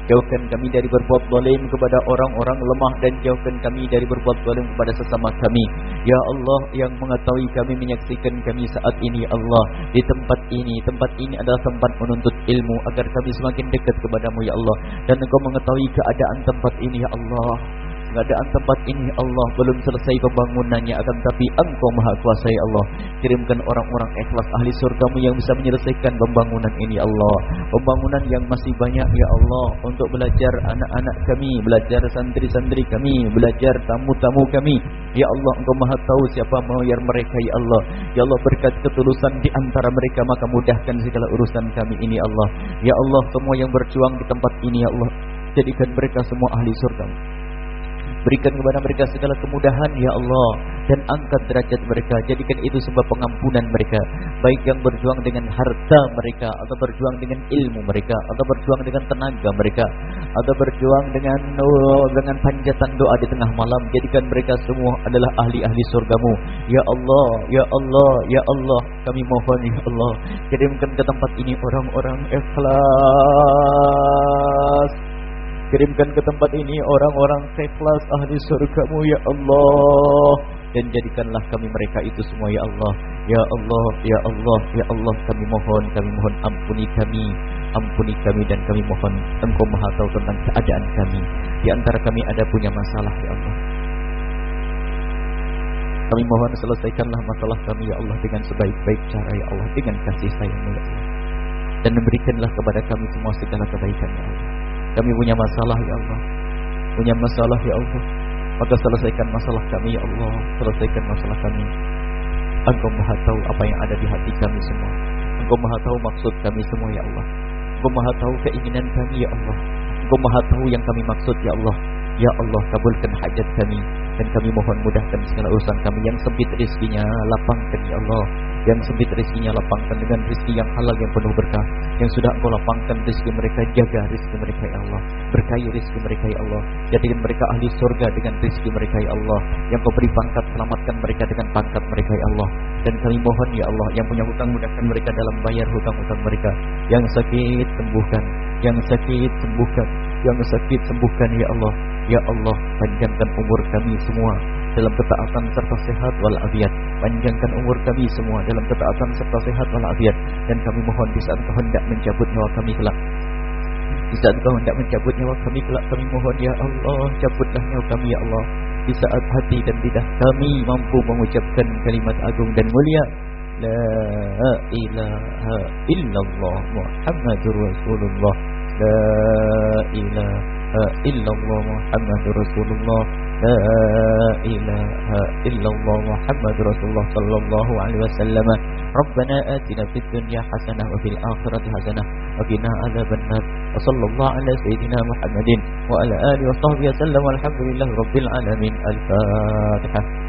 Jauhkan kami dari berbuat zalim kepada orang-orang lemah, dan jauhkan kami dari berbuat zalim kepada sesama kami. Ya Allah yang mengetahui kami, menyaksikan kami saat ini Allah di tempat ini adalah tempat menuntut ilmu, agar kami semakin dekat kepadamu ya Allah. Dan Engkau mengetahui keadaan tempat ini ya Allah. Keadaan tempat ini Allah belum selesai pembangunannya, akan tapi Engkau Maha Kuasa ya Allah. Kirimkan orang-orang ikhlas ahli surgamu yang bisa menyelesaikan pembangunan ini Allah. Pembangunan yang masih banyak ya Allah, untuk belajar anak-anak kami, belajar santri-santri kami, belajar tamu-tamu kami. Ya Allah, Engkau Maha tahu siapa membayar mereka ya Allah. Ya Allah, berkat ketulusan di antara mereka, maka mudahkan segala urusan kami ini Allah. Ya Allah, semua yang berjuang di tempat ini ya Allah, jadikan mereka semua ahli surgamu. Berikan kepada mereka segala kemudahan ya Allah, dan angkat derajat mereka. Jadikan itu sebab pengampunan mereka, baik yang berjuang dengan harta mereka, atau berjuang dengan ilmu mereka, atau berjuang dengan tenaga mereka, atau berjuang dengan panjatan doa di tengah malam. Jadikan mereka semua adalah ahli-ahli surgamu ya Allah, ya Allah, ya Allah. Kami mohon ya Allah, kirimkan ke tempat ini orang-orang ikhlas. Kirimkan ke tempat ini orang-orang ikhlas ahli surgamu ya Allah, dan jadikanlah kami mereka itu semua ya Allah. Ya Allah, ya Allah, ya Allah, kami mohon ampuni kami dan kami mohon Engkau Maha tahu tentang keadaan kami. Di antara kami ada punya masalah ya Allah, kami mohon selesaikanlah masalah kami ya Allah dengan sebaik-baik cara ya Allah, dengan kasih sayang-Mu ya Allah, dan berikanlah kepada kami semua segala kebaikan ya Allah. Kami punya masalah ya Allah, punya masalah ya Allah, maka selesaikan masalah kami ya Allah, selesaikan masalah kami. Engkau Maha tahu apa yang ada di hati kami semua. Engkau Maha tahu maksud kami semua ya Allah. Engkau Maha tahu keinginan kami ya Allah. Engkau Maha tahu yang kami maksud ya Allah. Ya Allah, kabulkan hajat kami, dan kami mohon mudahkan segala urusan kami. Yang sempit rezekinya lapangkan ya Allah, yang sempit rezekinya lapangkan dengan rezeki yang halal yang penuh berkah. Yang sudah Engkau lapangkan rezeki mereka, jaga rezeki mereka ya Allah, berkahi rezeki mereka ya Allah, jadikan mereka ahli surga dengan rezeki mereka ya Allah. Yang Kau beri pangkat, selamatkan mereka dengan pangkat mereka ya Allah. Dan kami mohon ya Allah, yang punya hutang mudahkan mereka dalam bayar hutang-hutang mereka. Yang sakit sembuhkan, yang sakit sembuhkan, yang sakit sembuhkan ya Allah. Ya Allah, panjangkan umur kami semua dalam ketaatan serta sehat walafiat. Panjangkan umur kami semua dalam ketaatan serta sehat walafiat. Dan kami mohon di saat Engkau hendak mencabut nyawa kami kelak, di saat Engkau hendak mencabut nyawa kami kelak, kami mohon ya Allah, cabutlah nyawa kami ya Allah. Di saat hati dan lidah kami mampu mengucapkan kalimat agung dan mulia, La ilaha illallah Muhammadur Rasulullah, La ilaha illallah Muhammadur Rasulullah, La ilaha illallah Muhammadur Rasulullah sallallahu alaihi wasallam. Rabbana atina fid dunya hasanah wa fil akhirati hasanah wa qina adzabannar. Wa sallallahu ala sayyidina Muhammadin wa ala alihi wa sahbihi wasallam. Walhamdulillahi rabbil alamin. Al-Fatihah.